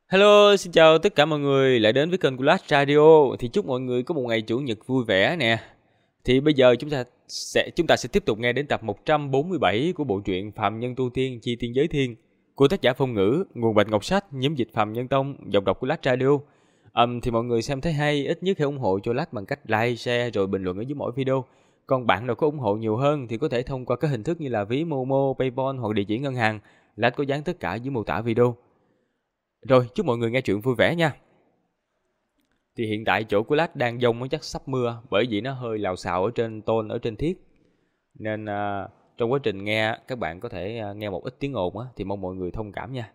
Hello, xin chào tất cả mọi người lại đến với kênh của Last Radio. Thì chúc mọi người có một ngày chủ nhật vui vẻ nè. Thì bây giờ chúng ta sẽ tiếp tục nghe đến tập 147 của bộ truyện Phạm Nhân Tu Tiên Chi Tiên Giới Thiên của tác giả Phong Ngữ, nguồn Bạch Ngọc Sách, nhóm dịch Phạm Nhân Tông, giọng đọc của Last Radio. Thì mọi người xem thấy hay, ít nhất hãy ủng hộ cho Last bằng cách like, share rồi bình luận ở dưới mỗi video. Còn bạn nào có ủng hộ nhiều hơn thì có thể thông qua các hình thức như là ví Momo, PayPal hoặc địa chỉ ngân hàng. Last có dán tất cả dưới mô tả video. Rồi, chúc mọi người nghe chuyện vui vẻ nha. Thì hiện tại chỗ của Lát đang dông, nó chắc sắp mưa, bởi vì nó hơi lào xào ở trên tôn, ở trên thiết. Nên trong quá trình nghe, các bạn có thể nghe một ít tiếng ồn á, thì mong mọi người thông cảm nha.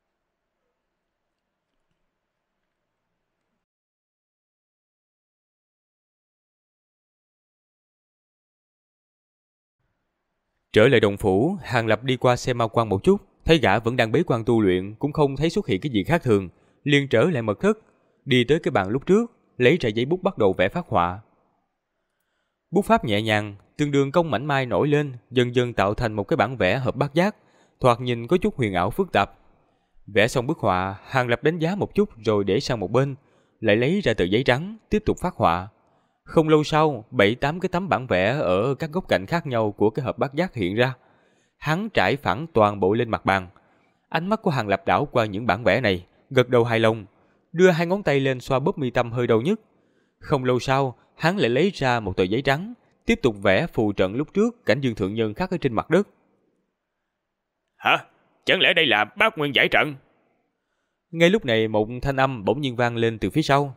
Trở lại đồng phủ, Hàng Lập đi qua xem ma quan một chút, thấy gã vẫn đang bế quan tu luyện, cũng không thấy xuất hiện cái gì khác thường, liền trở lại mật thất, đi tới cái bàn lúc trước, lấy ra giấy bút bắt đầu vẽ phác họa. Bút pháp nhẹ nhàng, từng đường cong mảnh mai nổi lên, dần dần tạo thành một cái bản vẽ hợp bát giác, thoạt nhìn có chút huyền ảo phức tạp. Vẽ xong bức họa, Hàng Lập đánh giá một chút rồi để sang một bên, lại lấy ra tờ giấy trắng, tiếp tục phác họa. Không lâu sau, 7-8 cái tấm bản vẽ ở các góc cạnh khác nhau của cái hộp bát giác hiện ra. Hắn trải phẳng toàn bộ lên mặt bàn. Ánh mắt của Hàng Lập đảo qua những bản vẽ này, gật đầu hài lòng, đưa hai ngón tay lên xoa bóp mi tâm hơi đau nhức. Không lâu sau, hắn lại lấy ra một tờ giấy trắng, tiếp tục vẽ phù trận lúc trước cảnh Dương Thượng Nhân khắc ở trên mặt đất. Hả? Chẳng lẽ đây là Bát Nguyên Giải Trận? Ngay lúc này một thanh âm bỗng nhiên vang lên từ phía sau.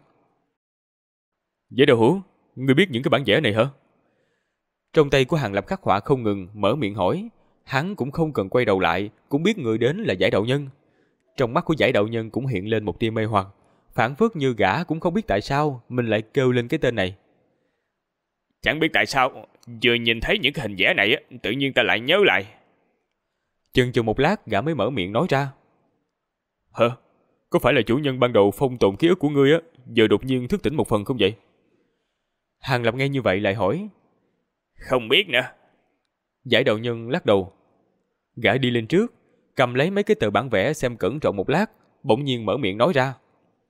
Giải Đạo Hữu, ngươi biết những cái bản vẽ này hả? Trong tay của Hàng Lập khắc họa không ngừng, mở miệng hỏi. Hắn cũng không cần quay đầu lại, cũng biết người đến là Giải Đạo Nhân. Trong mắt của Giải Đạo Nhân cũng hiện lên một tia mê hoặc, phảng phất như gã cũng không biết tại sao mình lại kêu lên cái tên này. Chẳng biết tại sao, vừa nhìn thấy những cái hình vẽ này, tự nhiên ta lại nhớ lại. Chần chừ một lát, gã mới mở miệng nói ra. Hả? Có phải là chủ nhân ban đầu phong tồn ký ức của ngươi giờ đột nhiên thức tỉnh một phần không vậy? Hàng Lập nghe như vậy lại hỏi. Không biết nữa. Giải Đạo Nhân lắc đầu. Gã đi lên trước, cầm lấy mấy cái tờ bản vẽ xem cẩn trọng một lát, bỗng nhiên mở miệng nói ra.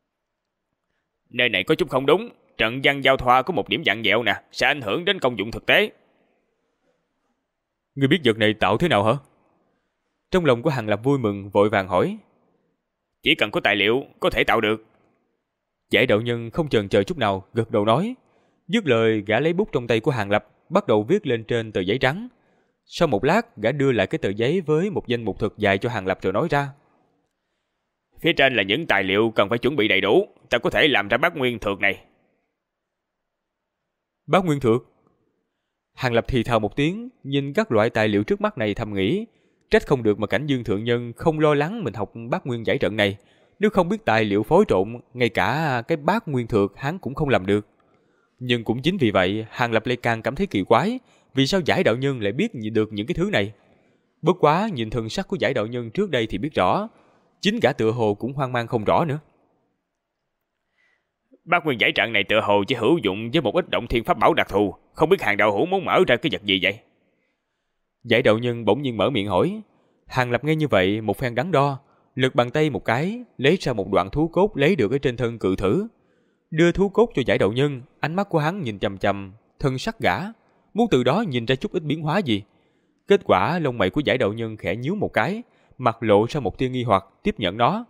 Nơi này có chút không đúng, trận văn giao thoa có một điểm vặn vẹo nè, sẽ ảnh hưởng đến công dụng thực tế. Ngươi biết vật này tạo thế nào hả? Trong lòng của Hàng Lập vui mừng, vội vàng hỏi. Chỉ cần có tài liệu, có thể tạo được. Giải Đạo Nhân không chần chờ chút nào, gật đầu nói. Dứt lời, gã lấy bút trong tay của Hàng Lập, bắt đầu viết lên trên tờ giấy trắng. Sau một lát, gã đưa lại cái tờ giấy với một danh mục thực dài cho Hàng Lập rồi nói ra. Phía trên là những tài liệu cần phải chuẩn bị đầy đủ, ta có thể làm ra bát nguyên thược này. Bát nguyên thược? Hàng Lập thì thào một tiếng, nhìn các loại tài liệu trước mắt này thầm nghĩ. Trách không được mà Cảnh Dương Thượng Nhân không lo lắng mình học bát nguyên giải trận này. Nếu không biết tài liệu phối trộn, ngay cả cái bát nguyên thược hắn cũng không làm được. Nhưng cũng chính vì vậy, Hàng Lập lại càng cảm thấy kỳ quái, vì sao Giải Đạo Nhân lại biết được những cái thứ này. Bất quá nhìn thần sắc của Giải Đạo Nhân trước đây thì biết rõ, chính gã tựa hồ cũng hoang mang không rõ nữa. Bát nguyên giải trận này tựa hồ chỉ hữu dụng với một ít động thiên pháp bảo đặc thù, không biết Hàng đạo hữu muốn mở ra cái vật gì vậy? Giải Đạo Nhân bỗng nhiên mở miệng hỏi. Hàng Lập nghe như vậy một phen đắn đo, lật bàn tay một cái, lấy ra một đoạn thú cốt lấy được ở trên thân cự thử, đưa thú cốt cho Giải Đạo Nhân. Ánh mắt của hắn nhìn chằm chằm thân sắc gã, muốn từ đó nhìn ra chút ít biến hóa gì. Kết quả lông mày của Giải Đạo Nhân khẽ nhíu một cái, mặt lộ ra một tia nghi hoặc, tiếp nhận nó.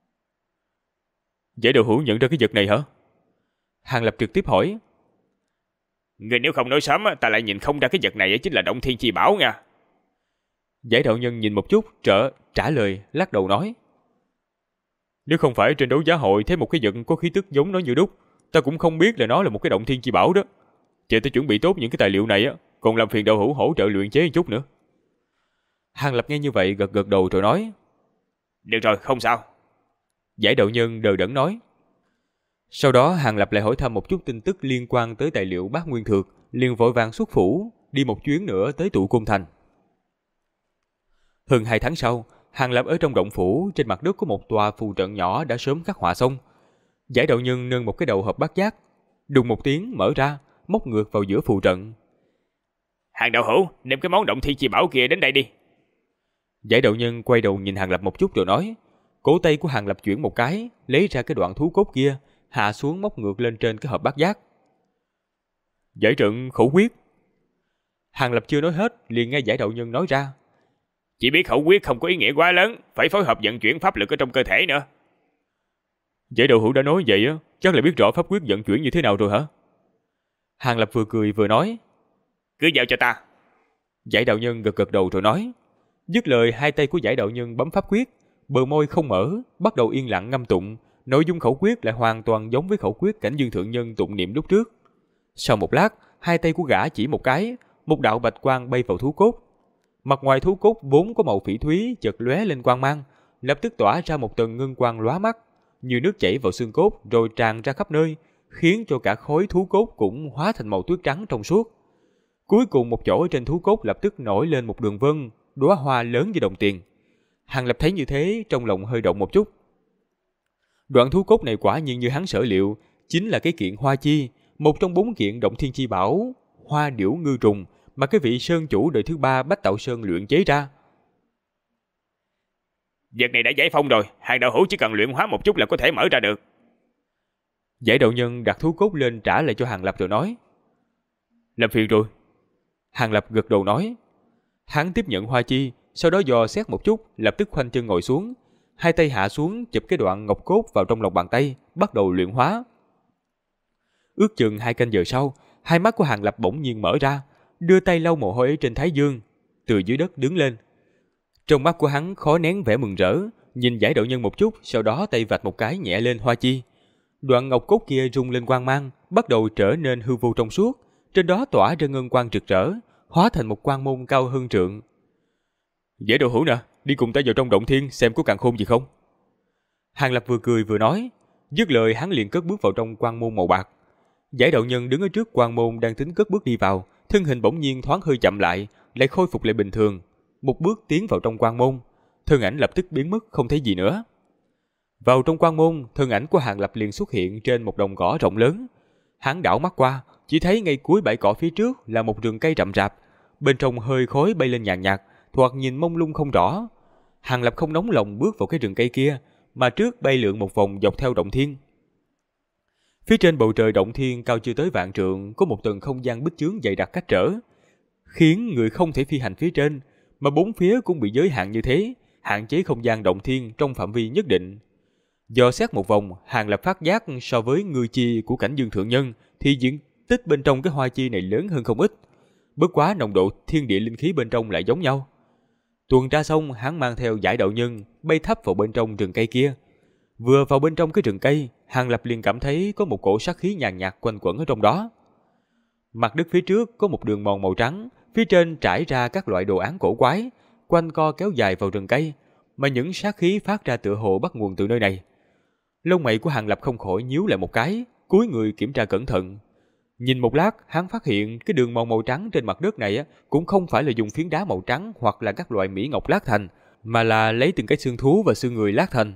Giải Đạo hữu nhận ra cái vật này hả? Hàng Lập trực tiếp hỏi. Người nếu không nói sớm, ta lại nhìn không ra cái vật này chính là động thiên chi bảo nha. Giải Đạo Nhân nhìn một chút, trả lời, lắc đầu nói. Nếu không phải trên đấu giá hội thấy một cái vật có khí tức giống nó như đúc, ta cũng không biết là nó là một cái động thiên chi bảo đó. Chờ ta chuẩn bị tốt những cái tài liệu này còn làm phiền đạo hữu hỗ trợ luyện chế một chút nữa. Hàng Lập nghe như vậy gật gật đầu rồi nói. Được rồi, không sao. Giải Đạo Nhân đờ đẫn nói. Sau đó Hàng Lập lại hỏi thăm một chút tin tức liên quan tới tài liệu bát nguyên thược, liền vội vàng xuất phủ, đi một chuyến nữa tới Tụ Côn Thành. Hơn 2 tháng sau, Hàng Lập ở trong động phủ, trên mặt đất có một tòa phù trận nhỏ đã sớm khắc họa xong. Giải Đạo Nhân nâng một cái đầu hộp bát giác, đùng một tiếng mở ra, móc ngược vào giữa phù trận. Hàng đạo hữu, đem cái món động thiên chi bảo kia đến đây đi. Giải Đạo Nhân quay đầu nhìn Hàng Lập một chút rồi nói. Cổ tay của Hàng Lập chuyển một cái, lấy ra cái đoạn thú cốt kia, hạ xuống móc ngược lên trên cái hộp bát giác. Giải trận khẩu quyết. Hàng Lập chưa nói hết, liền nghe Giải đạo nhân nói ra. Chỉ biết khẩu quyết không có ý nghĩa quá lớn, phải phối hợp vận chuyển pháp lực ở trong cơ thể nữa. Giải đạo hữu đã nói vậy á, chắc là biết rõ pháp quyết vận chuyển như thế nào rồi hả? Hàng Lập vừa cười vừa nói. Cứ giao cho ta. Giải đạo nhân gật gật đầu rồi nói. Dứt lời, hai tay của Giải đạo nhân bấm pháp quyết, bờ môi không mở, bắt đầu yên lặng ngâm tụng. Nội dung khẩu quyết lại hoàn toàn giống với khẩu quyết Cảnh Dương thượng nhân tụng niệm lúc trước. Sau một lát, hai tay của gã chỉ một cái, một đạo bạch quang bay vào thú cốt. Mặt ngoài thú cốt vốn có màu phỉ thúy chợt lóe lên quang mang, lập tức tỏa ra một tầng ngân quang lóa mắt, như nước chảy vào xương cốt rồi tràn ra khắp nơi, khiến cho cả khối thú cốt cũng hóa thành màu tuyết trắng trong suốt. Cuối cùng một chỗ trên thú cốt lập tức nổi lên một đường vân, đóa hoa lớn như đồng tiền. Hàng Lập thấy như thế, trong lòng hơi động một chút. Đoạn thú cốt này quả nhiên như hắn sở liệu, chính là cái kiện hoa chi, một trong 4 kiện động thiên chi bảo, hoa điểu ngư trùng mà cái vị sơn chủ đời thứ 3 Bách Tạo Sơn luyện chế ra. Vật này đã giải phong rồi, Hàng đạo hữu chỉ cần luyện hóa một chút là có thể mở ra được. Giải đạo nhân đặt thú cốt lên trả lại cho Hàng Lập rồi nói. Làm phiền rồi. Hàng Lập gật đầu nói. Hắn tiếp nhận hoa chi, sau đó dò xét một chút, lập tức khoanh chân ngồi xuống, hai tay hạ xuống chụp cái đoạn ngọc cốt vào trong lòng bàn tay, bắt đầu luyện hóa. Ước chừng 2 canh giờ sau, hai mắt của Hàng Lập bỗng nhiên mở ra, đưa tay lau mồ hôi trên thái dương, từ dưới đất đứng lên. Trong mắt của hắn khó nén vẻ mừng rỡ, nhìn Giải đạo nhân một chút, sau đó tay vạch một cái nhẹ lên hoa chi. Đoạn ngọc cốt kia rung lên quang mang, bắt đầu trở nên hư vô trong suốt, trên đó tỏa ra ngân quang rực rỡ, hóa thành một quang môn cao hơn trượng. Giải đạo hữu nè, đi cùng ta vào trong động thiên xem có càn khôn gì không. Hàng Lập vừa cười vừa nói, dứt lời hắn liền cất bước vào trong quang môn màu bạc. Giải đạo nhân đứng ở trước quang môn đang tính cất bước đi vào, thân hình bỗng nhiên thoáng hơi chậm lại, lại khôi phục lại bình thường, một bước tiến vào trong quang môn, thân ảnh lập tức biến mất không thấy gì nữa. Vào trong quang môn, thân ảnh của Hàng Lập liền xuất hiện trên một đồng cỏ rộng lớn. Hắn đảo mắt qua, chỉ thấy ngay cuối bãi cỏ phía trước là một rừng cây rậm rạp, bên trong hơi khói bay lên nhàn nhạt, thoạt nhìn mông lung không rõ. Hàng Lập không nóng lòng bước vào cái rừng cây kia, mà trước bay lượn một vòng dọc theo động thiên. Phía trên bầu trời động thiên cao chưa tới vạn trượng, có một tầng không gian bích chướng dày đặc cách trở, khiến người không thể phi hành phía trên, mà bốn phía cũng bị giới hạn như thế, hạn chế không gian động thiên trong phạm vi nhất định. Dò xét một vòng, Hàng Lập phát giác so với ngư chi của Cảnh Dương thượng nhân thì diện tích bên trong cái hoa chi này lớn hơn không ít. Bất quá nồng độ thiên địa linh khí bên trong lại giống nhau. Tuần tra xong, hắn mang theo Giải đạo nhân bay thấp vào bên trong rừng cây kia. Vừa vào bên trong cái rừng cây, Hàng Lập liền cảm thấy có một cổ sát khí nhàn nhạt quanh quẩn ở trong đó. Mặt đất phía trước có một đường mòn màu trắng, phía trên trải ra các loại đồ án cổ quái, quanh co kéo dài vào rừng cây, mà những sát khí phát ra tựa hồ bắt nguồn từ nơi này. Lông mày của Hàng Lập không khỏi nhíu lại một cái, cúi người kiểm tra cẩn thận. Nhìn một lát, hắn phát hiện cái đường mòn màu trắng trên mặt đất này cũng không phải là dùng phiến đá màu trắng hoặc là các loại mỹ ngọc lát thành, mà là lấy từng cái xương thú và xương người lát thành.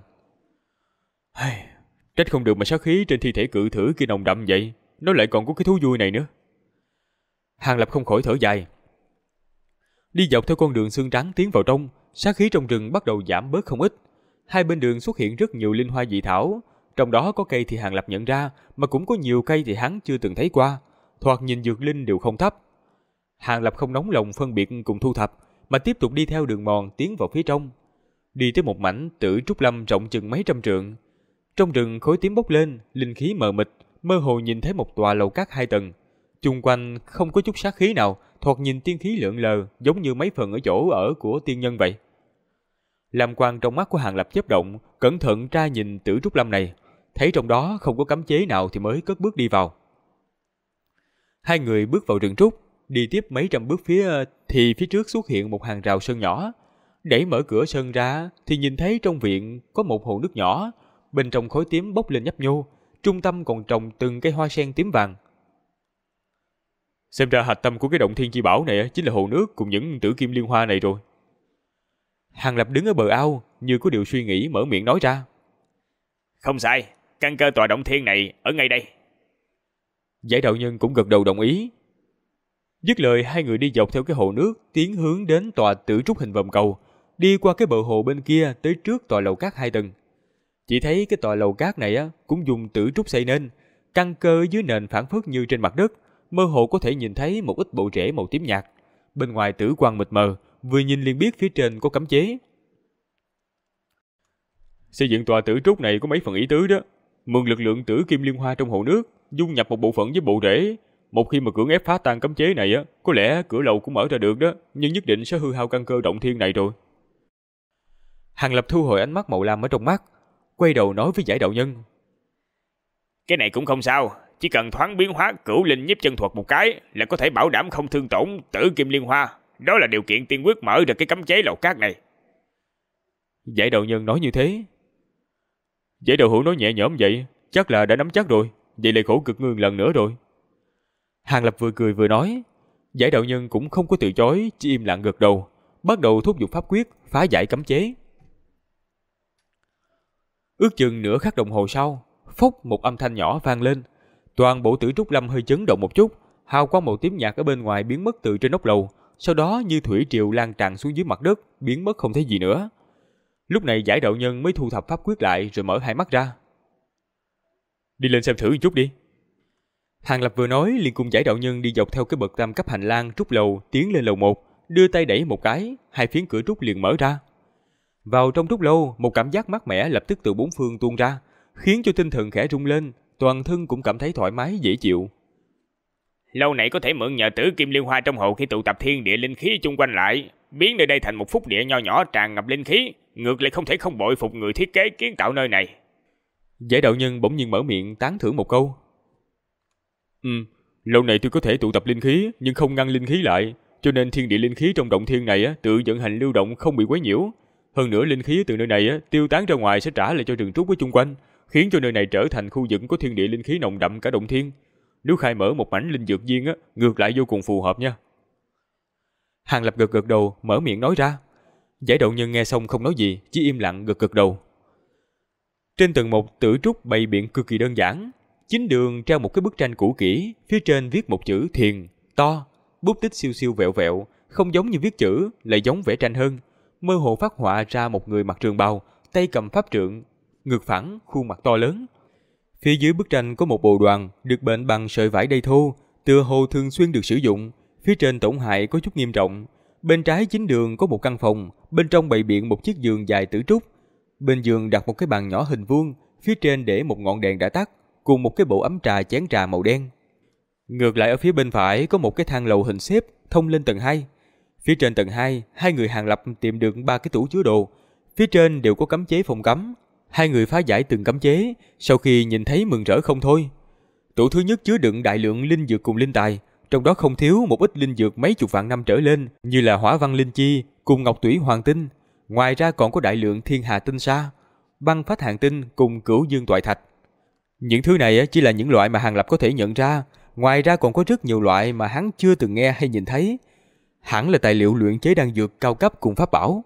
Trách không được mà sát khí trên thi thể cự thử kia nồng đậm vậy, nó lại còn có cái thú vui này nữa. Hàng Lập không khỏi thở dài. Đi dọc theo con đường xương trắng tiến vào trong, sát khí trong rừng bắt đầu giảm bớt không ít. Hai bên đường xuất hiện rất nhiều linh hoa dị thảo, trong đó có cây thì Hàng Lập nhận ra, mà cũng có nhiều cây thì hắn chưa từng thấy qua, thoạt nhìn dược linh đều không thấp. Hàng Lập không nóng lòng phân biệt cùng thu thập, mà tiếp tục đi theo đường mòn tiến vào phía trong. Đi tới một mảnh Tử Trúc Lâm rộng chừng mấy trăm trượng. Trong rừng khói tím bốc lên, linh khí mờ mịt, mơ hồ nhìn thấy một tòa lầu các 2 tầng. Chung quanh không có chút sát khí nào, thoạt nhìn tiên khí lượn lờ, giống như mấy phần ở chỗ ở của tiên nhân vậy. Lam quang trong mắt của Hàng Lập chớp động, cẩn thận tra nhìn Tử Trúc Lâm này, thấy trong đó không có cấm chế nào thì mới cất bước đi vào. Hai người bước vào rừng trúc, đi tiếp mấy trăm bước thì phía trước xuất hiện một hàng rào sơn nhỏ. Đẩy mở cửa sơn ra thì nhìn thấy trong viện có một hồ nước nhỏ, bên trong khói tím bốc lên nhấp nhô, trung tâm còn trồng từng cây hoa sen tím vàng. Xem ra hạch tâm của cái động thiên chi bảo này chính là hồ nước cùng những tử kim liên hoa này rồi. Hàng Lập đứng ở bờ ao, như có điều suy nghĩ mở miệng nói ra. Không sai, căn cơ tòa động thiên này ở ngay đây. Giải đạo nhân cũng gật đầu đồng ý. Dứt lời, hai người đi dọc theo cái hồ nước, tiến hướng đến tòa Tử Trúc hình vòm cầu. đi qua cái bờ hồ bên kia tới trước tòa lầu cát 2 tầng. Chỉ thấy cái tòa lầu cát này cũng dùng tử trúc xây nên, căn cơ dưới nền phản phất như trên mặt đất, mơ hồ có thể nhìn thấy một ít bộ rễ màu tím nhạt. Bên ngoài tử quang mịt mờ, vừa nhìn liền biết phía trên có cấm chế. Xây dựng tòa tử trúc này có mấy phần ý tứ đó. Mượn lực lượng tử kim liên hoa trong hồ nước, dung nhập một bộ phận với bộ rễ. Một khi mà cưỡng ép phá tan cấm chế này có lẽ cửa lầu cũng mở ra được đó, nhưng nhất định sẽ hư hao căn cơ động thiên này rồi. Hàng Lập thu hồi ánh mắt màu lam ở trong mắt, quay đầu nói với Giải đạo nhân. Cái này cũng không sao, chỉ cần thoáng biến hóa cửu linh nhiếp chân thuật một cái là có thể bảo đảm không thương tổn tử kim liên hoa. Đó là điều kiện tiên quyết mở ra cái cấm chế lầu cát này. Giải đạo nhân nói như thế. Giải đạo hữu nói nhẹ nhõm vậy, chắc là đã nắm chắc rồi. Vậy lại khổ cực ngươi lần nữa rồi. Hàng Lập vừa cười vừa nói. Giải đạo nhân cũng không có từ chối, chỉ im lặng gật đầu, bắt đầu thúc giục pháp quyết phá giải cấm chế. Ước chừng nửa khắc đồng hồ sau, phốc một âm thanh nhỏ vang lên. Toàn bộ tử trúc lâm hơi chấn động một chút, hào quang màu tím nhạt ở bên ngoài biến mất từ trên nóc lầu, sau đó như thủy triều lan tràn xuống dưới mặt đất, biến mất không thấy gì nữa. Lúc này Giải đạo nhân mới thu thập pháp quyết lại rồi mở hai mắt ra. Đi lên xem thử một chút đi. Hàng Lập vừa nói liền cùng Giải đạo nhân đi dọc theo cái bậc tam cấp hành lang trúc lầu tiến lên lầu 1, đưa tay đẩy một cái, hai phiến cửa trúc liền mở ra. Vào trong trúc lâu, một cảm giác mát mẻ lập tức từ bốn phương tuôn ra, khiến cho tinh thần khẽ rung lên, toàn thân cũng cảm thấy thoải mái dễ chịu. Lâu này có thể mượn nhờ tử kim liên hoa trong hồ khi tụ tập thiên địa linh khí chung quanh lại, biến nơi đây thành một phúc địa nho nhỏ tràn ngập linh khí, ngược lại không thể không bội phục người thiết kế kiến tạo nơi này. Giải đạo nhân bỗng nhiên mở miệng tán thưởng một câu. Lâu này tôi có thể tụ tập linh khí, nhưng không ngăn linh khí lại, cho nên thiên địa linh khí trong động thiên này tự vận hành lưu động không bị quấy nhiễu. Hơn nữa linh khí từ nơi này tiêu tán ra ngoài sẽ trả lại cho rừng trúc ở chung quanh, khiến cho nơi này trở thành khu vực có thiên địa linh khí nồng đậm cả động thiên. Nếu khai mở một mảnh linh dược viên ngược lại vô cùng phù hợp nha. Hàng Lập gật gật đầu, mở miệng nói ra. Giải đạo nhân nghe xong không nói gì, chỉ im lặng gật gật đầu. Trên tầng 1 tử trúc bày biện cực kỳ đơn giản. Chính đường treo một cái bức tranh cũ kỹ, phía trên viết một chữ thiền to, bút tích siêu siêu vẹo vẹo, không giống như viết chữ, lại giống vẽ tranh hơn. Mơ hồ phát họa ra một người mặc trường bào, tay cầm pháp trượng, ngực phẳng, khuôn mặt to lớn. Phía dưới bức tranh có một bồ đoàn được bện bằng sợi vải đay thô, tựa hồ thường xuyên được sử dụng. Phía trên tổn hại có chút nghiêm trọng. Bên trái chính đường có một căn phòng, bên trong bày biện một chiếc giường dài tử trúc. Bên giường đặt một cái bàn nhỏ hình vuông, phía trên để một ngọn đèn đã tắt, cùng một cái bộ ấm trà chén trà màu đen. Ngược lại ở phía bên phải có một cái thang lầu hình xếp thông lên tầng 2. Phía trên tầng 2, hai người Hàng Lập tìm được 3 cái tủ chứa đồ. Phía trên đều có cấm chế phòng cấm. Hai người phá giải từng cấm chế, sau khi nhìn thấy mừng rỡ không thôi. Tủ thứ nhất chứa đựng đại lượng linh dược cùng linh tài, trong đó không thiếu một ít linh dược mấy chục vạn năm trở lên, như là hỏa văn linh chi cùng ngọc tủy hoàng tinh. Ngoài ra còn có đại lượng thiên hà tinh sa, băng phách hàng tinh cùng cửu dương toại thạch. Những thứ này chỉ là những loại mà Hàng Lập có thể nhận ra, ngoài ra còn có rất nhiều loại mà hắn chưa từng nghe hay nhìn thấy. Hẳn là tài liệu luyện chế đan dược cao cấp cùng pháp bảo.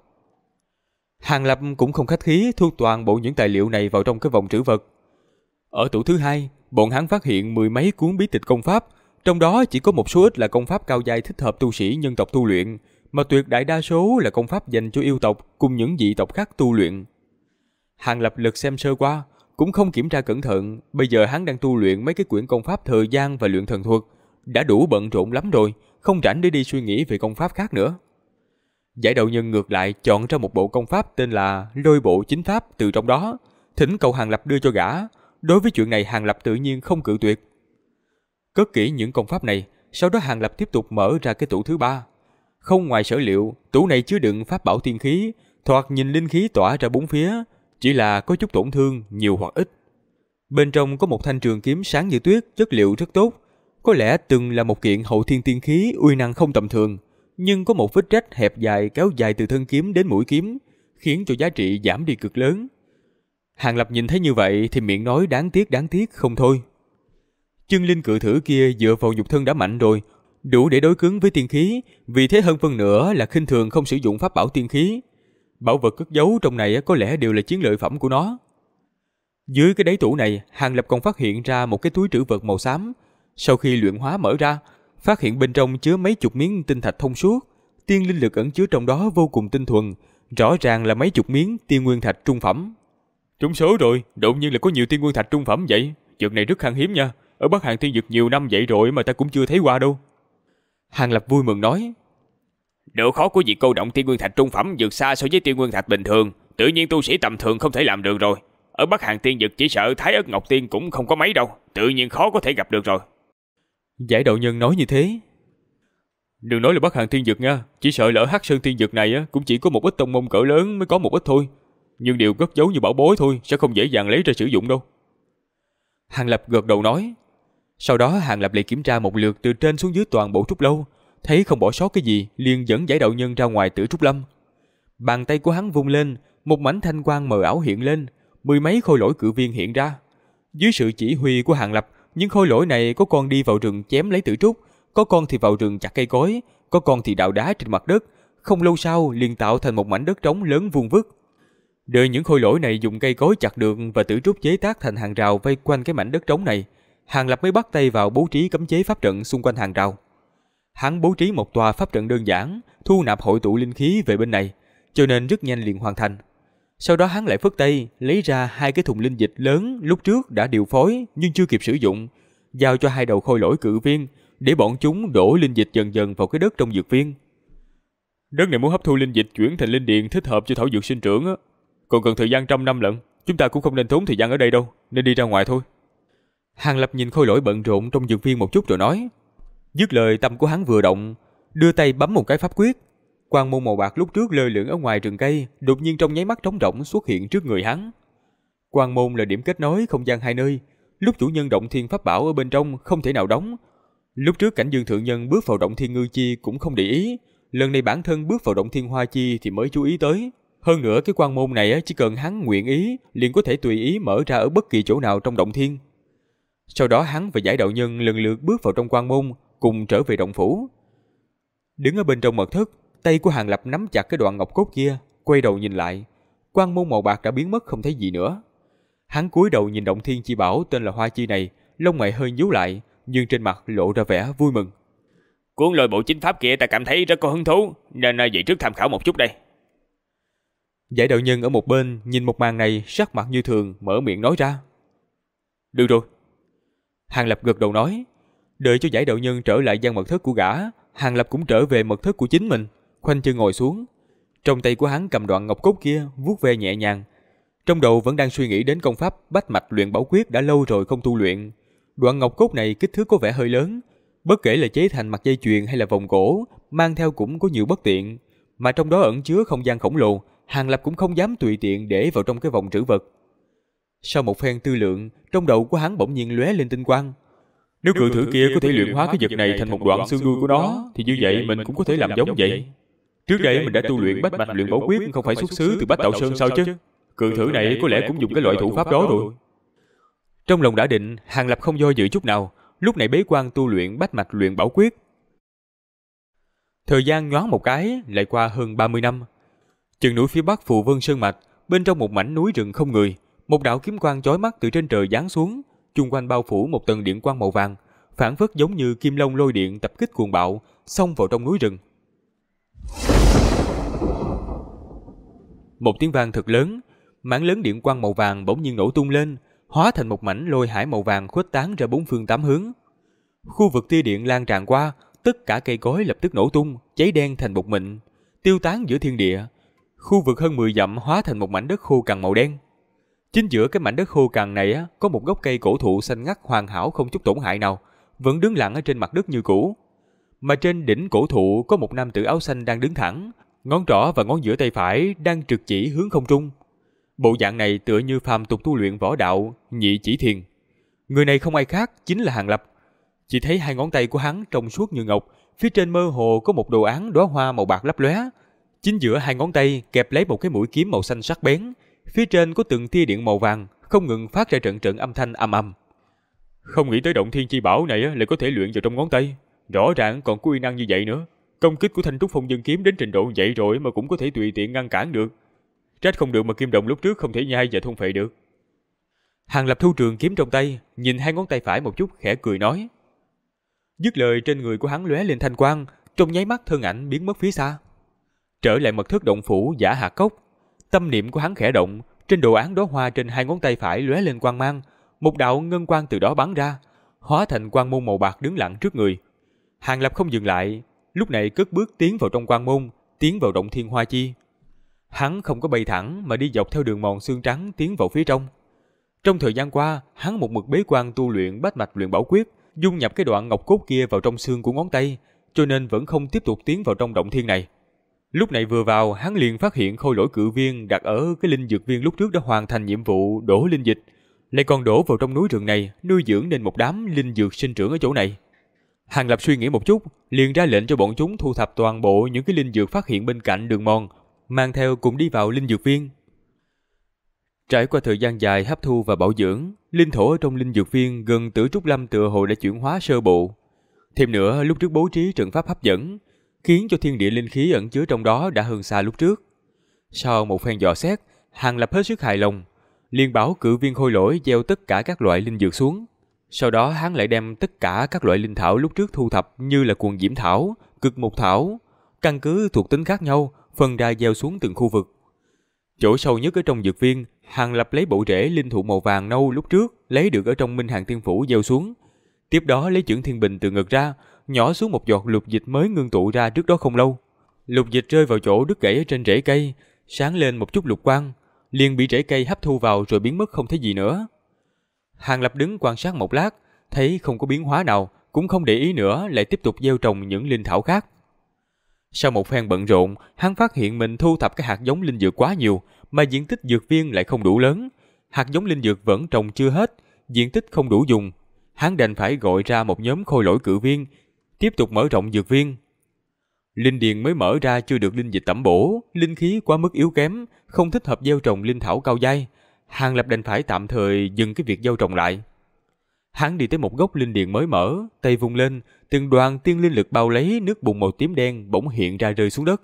Hàng Lập cũng không khách khí thu toàn bộ những tài liệu này vào trong cái vòng trữ vật. Ở tủ thứ 2, bọn hắn phát hiện 10 mấy cuốn bí tịch công pháp, trong đó chỉ có một số ít là công pháp cao giai thích hợp tu sĩ nhân tộc tu luyện, mà tuyệt đại đa số là công pháp dành cho yêu tộc cùng những dị tộc khác tu luyện. Hàng Lập lật xem sơ qua, cũng không kiểm tra cẩn thận, bây giờ hắn đang tu luyện mấy cái quyển công pháp thời gian và luyện thần thuật, đã đủ bận rộn lắm rồi, không rảnh để đi suy nghĩ về công pháp khác nữa. Giải đạo nhân ngược lại chọn ra một bộ công pháp tên là Lôi Bộ Chính Pháp từ trong đó, thỉnh cầu Hàng Lập đưa cho gã. Đối với chuyện này Hàng Lập tự nhiên không cự tuyệt. Cất kỹ những công pháp này, sau đó Hàng Lập tiếp tục mở ra cái tủ thứ 3. Không ngoài sở liệu, tủ này chứa đựng pháp bảo tiên khí, thoạt nhìn linh khí tỏa ra bốn phía, chỉ là có chút tổn thương, nhiều hoặc ít. Bên trong có một thanh trường kiếm sáng như tuyết, chất liệu rất tốt, có lẽ từng là một kiện hậu thiên tiên khí uy năng không tầm thường, nhưng có một vết rách hẹp dài kéo dài từ thân kiếm đến mũi kiếm, khiến cho giá trị giảm đi cực lớn. Hàng Lập nhìn thấy như vậy thì miệng nói đáng tiếc không thôi. Chân linh cự thử kia dựa vào nhục thân đã mạnh rồi, đủ để đối cứng với tiên khí, vì thế hơn phân nửa là khinh thường không sử dụng pháp bảo tiên khí. Bảo vật cất giấu trong này có lẽ đều là chiến lợi phẩm của nó. Dưới cái đáy tủ này, Hàng Lập còn phát hiện ra một cái túi trữ vật màu xám. Sau khi luyện hóa mở ra, phát hiện bên trong chứa mấy chục miếng tinh thạch thông suốt, tiên linh lực ẩn chứa trong đó vô cùng tinh thuần, rõ ràng là mấy chục miếng tiên nguyên thạch trung phẩm. Trúng số rồi, đột nhiên là có nhiều tiên nguyên thạch trung phẩm vậy. Vật này rất khan hiếm nha. Ở Bắc Hàng Thiên Dực nhiều năm vậy rồi mà ta cũng chưa thấy qua đâu. Hàng Lập vui mừng nói. Độ khó của việc cô động tiên nguyên thạch trung phẩm vượt xa so với tiên nguyên thạch bình thường. Tự nhiên tu sĩ tầm thường không thể làm được rồi. Ở Bắc Hàng Thiên Dực chỉ sợ Thái Ất Ngọc Tiên cũng không có mấy đâu. Tự nhiên khó có thể gặp được rồi. Giải đạo nhân nói như thế. Đừng nói là Bắc Hàng Thiên Dực nha. Chỉ sợ là ở Hắc Sơn Thiên Dực này cũng chỉ có một ít tông môn cỡ lớn mới có một ít thôi. Nhưng đều cất giấu như bảo bối thôi, sẽ không dễ dàng lấy ra sử dụng đâu. Hàng Lập gật đầu nói. Sau đó Hàng Lập lại kiểm tra một lượt từ trên xuống dưới toàn bộ trúc lâu, thấy không bỏ sót cái gì, liền dẫn giải đạo nhân ra ngoài Tử Trúc Lâm. Bàn tay của hắn vung lên, một mảnh thanh quang mờ ảo hiện lên, mười mấy khôi lỗi cự viên hiện ra. Dưới sự chỉ huy của Hàng Lập, những khôi lỗi này có con đi vào rừng chém lấy tử trúc, có con thì vào rừng chặt cây cối, có con thì đào đá trên mặt đất. Không lâu sau liền tạo thành một mảnh đất trống lớn vuông vức. Đợi những khôi lỗi này dùng cây cối chặt đường và tử trúc chế tác thành hàng rào vây quanh cái mảnh đất trống này, Hàng Lập mới bắt tay vào bố trí cấm chế pháp trận xung quanh hàng rào. Hắn bố trí một tòa pháp trận đơn giản, thu nạp hội tụ linh khí về bên này, cho nên rất nhanh liền hoàn thành. Sau đó hắn lại phất tay lấy ra hai cái thùng linh dịch lớn lúc trước đã điều phối nhưng chưa kịp sử dụng, giao cho hai đầu khôi lỗi cự viên để bọn chúng đổ linh dịch dần dần vào cái đất trong dược viên. Đất này muốn hấp thu linh dịch chuyển thành linh điền thích hợp cho thảo dược sinh trưởng á, còn cần thời gian 100 năm lận. Chúng ta cũng không nên tốn thời gian ở đây đâu, nên đi ra ngoài thôi. Hàng Lập nhìn khôi lỗi bận rộn trong dược viên một chút rồi nói. Dứt lời tâm của hắn vừa động, đưa tay bấm một cái pháp quyết. Quang môn màu bạc lúc trước lơ lửng ở ngoài rừng cây, đột nhiên trong nháy mắt trống rỗng xuất hiện trước người hắn. Quang môn là điểm kết nối không gian hai nơi, lúc chủ nhân động thiên pháp bảo ở bên trong không thể nào đóng. Lúc trước Cảnh Dương thượng nhân bước vào động thiên ngư chi cũng không để ý, lần này bản thân bước vào động thiên hoa chi thì mới chú ý tới. Hơn nữa cái quang môn này chỉ cần hắn nguyện ý liền có thể tùy ý mở ra ở bất kỳ chỗ nào trong động thiên. Sau đó hắn và giải đạo nhân lần lượt bước vào trong quang môn, cùng trở về động phủ. Đứng ở bên trong mật thất, tay của Hàng Lập nắm chặt cái đoạn ngọc cốt kia, quay đầu nhìn lại, quang môn màu bạc đã biến mất không thấy gì nữa. Hắn cúi đầu nhìn động thiên chi bảo tên là Hoa Chi này, lông mày hơi nhíu lại, nhưng trên mặt lộ ra vẻ vui mừng. Cuốn lôi bộ chính pháp kia ta cảm thấy rất có hứng thú, nên vậy trước tham khảo một chút đây. Giải đạo nhân ở một bên nhìn một màn này, sắc mặt như thường, mở miệng nói ra. Được rồi. Hàng Lập gật đầu nói. Đợi cho giải đạo nhân trở lại gian mật thất của gã, Hàng Lập cũng trở về mật thất của chính mình, khoanh chân ngồi xuống. Trong tay của hắn cầm đoạn ngọc cốt kia, vuốt ve nhẹ nhàng. Trong đầu vẫn đang suy nghĩ đến công pháp bách mạch luyện bảo quyết đã lâu rồi không tu luyện. Đoạn ngọc cốt này kích thước có vẻ hơi lớn, bất kể là chế thành mặt dây chuyền hay là vòng cổ, mang theo cũng có nhiều bất tiện, mà trong đó ẩn chứa không gian khổng lồ, Hàng Lập cũng không dám tùy tiện để vào trong cái vòng trữ vật. Sau một phen tư lượng, trong đầu của hắn bỗng nhiên lóe lên tinh quang. Nếu cự thử kia có thể luyện hóa cái vật này thành một đoạn xương đuôi của nó, thì như vậy mình cũng có thể làm giống vậy. Trước đây mình đã tu luyện bách mạch luyện bảo quyết không phải xuất xứ từ Bách Đạo Sơn sao chứ? Cự thử này có lẽ cũng dùng cái loại thủ pháp đó rồi. Trong lòng đã định, Hàng Lập không do dự chút nào, lúc này bế quan tu luyện bách mạch luyện bảo quyết. Thời gian nhoáng một cái, lại qua hơn 30 năm. Chân núi phía bắc Phù Vân Sơn Mạch, bên trong một mảnh núi rừng không người, một đạo kiếm quang chói mắt từ trên trời giáng xuống, chung quanh bao phủ một tầng điện quang màu vàng, phảng phất giống như kim long lôi điện tập kích cuồng bạo, xông vào trong núi rừng. Một tiếng vang thật lớn, mảng lớn điện quang màu vàng bỗng nhiên nổ tung lên, hóa thành một mảnh lôi hải màu vàng khuếch tán ra bốn phương tám hướng. Khu vực tia điện lan tràn qua, tất cả cây cối lập tức nổ tung, cháy đen thành bột mịn, tiêu tán giữa thiên địa. Khu vực hơn 10 dặm hóa thành một mảnh đất khô cằn màu đen. Chính giữa cái mảnh đất khô cằn này có một gốc cây cổ thụ xanh ngắt hoàn hảo không chút tổn hại nào, vẫn đứng lặng ở trên mặt đất như cũ. Mà trên đỉnh cổ thụ có một nam tử áo xanh đang đứng thẳng, ngón trỏ và ngón giữa tay phải đang trực chỉ hướng không trung. Bộ dạng này tựa như phàm tục tu luyện võ đạo, nhị chỉ thiền. Người này không ai khác chính là Hàng Lập. Chỉ thấy hai ngón tay của hắn trong suốt như ngọc, phía trên mơ hồ có một đồ án đóa hoa màu bạc lấp lóe. Chính giữa hai ngón tay kẹp lấy một cái mũi kiếm màu xanh sắc bén, phía trên có từng tia điện màu vàng không ngừng phát ra trận trận âm thanh ầm ầm. Không nghĩ tới động thiên chi bảo này lại có thể luyện vào trong ngón tay, rõ ràng còn có uy năng như vậy nữa. Công kích của Thanh Trúc Phong Dương kiếm đến trình độ vậy rồi mà cũng có thể tùy tiện ngăn cản được. Trách không được mà Kim Đồng lúc trước không thể nhai và thôn phệ được. Hàng Lập thu trường kiếm trong tay, nhìn hai ngón tay phải một chút khẽ cười nói. Dứt lời trên người của hắn lóe lên thanh quang, trong nháy mắt thân ảnh biến mất phía xa. Trở lại mật thất động phủ giả hạt cốc, tâm niệm của hắn khẽ động, trên đồ án đóa hoa trên hai ngón tay phải lóe lên quang mang, một đạo ngân quang từ đó bắn ra, hóa thành quang môn màu bạc đứng lặng trước người. Hàng Lập không dừng lại, lúc này cất bước tiến vào trong quang môn, tiến vào động thiên hoa chi. Hắn không có bay thẳng mà đi dọc theo đường mòn xương trắng tiến vào phía trong. Trong thời gian qua, hắn một mực bế quan tu luyện bát mạch luyện bảo quyết, dung nhập cái đoạn ngọc cốt kia vào trong xương của ngón tay, cho nên vẫn không tiếp tục tiến vào trong động thiên này. Lúc này vừa vào, hắn liền phát hiện khôi lỗi cự viên đặt ở cái linh dược viên lúc trước đã hoàn thành nhiệm vụ đổ linh dịch, lại còn đổ vào trong núi rừng này, nuôi dưỡng nên một đám linh dược sinh trưởng ở chỗ này. Hàng Lập suy nghĩ một chút, liền ra lệnh cho bọn chúng thu thập toàn bộ những cái linh dược phát hiện bên cạnh đường mòn, mang theo cùng đi vào linh dược viên. Trải qua thời gian dài hấp thu và bảo dưỡng, linh thổ ở trong linh dược viên gần Tử Trúc Lâm tựa hồ đã chuyển hóa sơ bộ. Thêm nữa, lúc trước bố trí trận pháp hấp dẫn, khiến cho thiên địa linh khí ẩn chứa trong đó đã hơn xa lúc trước. Sau một phen dò xét, Hàng Lập hết sức hài lòng, liền bảo cự viên khôi lỗi gieo tất cả các loại linh dược xuống. Sau đó hắn lại đem tất cả các loại linh thảo lúc trước thu thập như là cuồng diễm thảo, cực mục thảo, căn cứ thuộc tính khác nhau, phân ra gieo xuống từng khu vực. Chỗ sâu nhất ở trong dược viên, Hàng Lập lấy bộ rễ linh thụ màu vàng nâu lúc trước lấy được ở trong Minh Hàng Tiên Phủ gieo xuống. Tiếp đó lấy chưởng thiên bình từ ngực ra, nhỏ xuống một giọt lục dịch mới ngưng tụ ra trước đó không lâu. Lục dịch rơi vào chỗ đứt gãy ở trên rễ cây, sáng lên một chút lục quang, liền bị rễ cây hấp thu vào rồi biến mất không thấy gì nữa. Hàng Lập đứng quan sát một lát, thấy không có biến hóa nào, cũng không để ý nữa, lại tiếp tục gieo trồng những linh thảo khác. Sau một phen bận rộn, hắn phát hiện mình thu thập các hạt giống linh dược quá nhiều, mà diện tích dược viên lại không đủ lớn. Hạt giống linh dược vẫn trồng chưa hết, diện tích không đủ dùng. Hắn đành phải gọi ra một nhóm khôi lỗi cự viên, tiếp tục mở rộng dược viên. Linh điền mới mở ra chưa được linh dịch tẩm bổ, linh khí quá mức yếu kém, không thích hợp gieo trồng linh thảo cao giai. Hàng Lập đành phải tạm thời dừng cái việc gieo trồng lại. Hắn đi tới một gốc linh điền mới mở, tay vung lên, từng đoàn tiên linh lực bao lấy nước bùn màu tím đen bỗng hiện ra rơi xuống đất.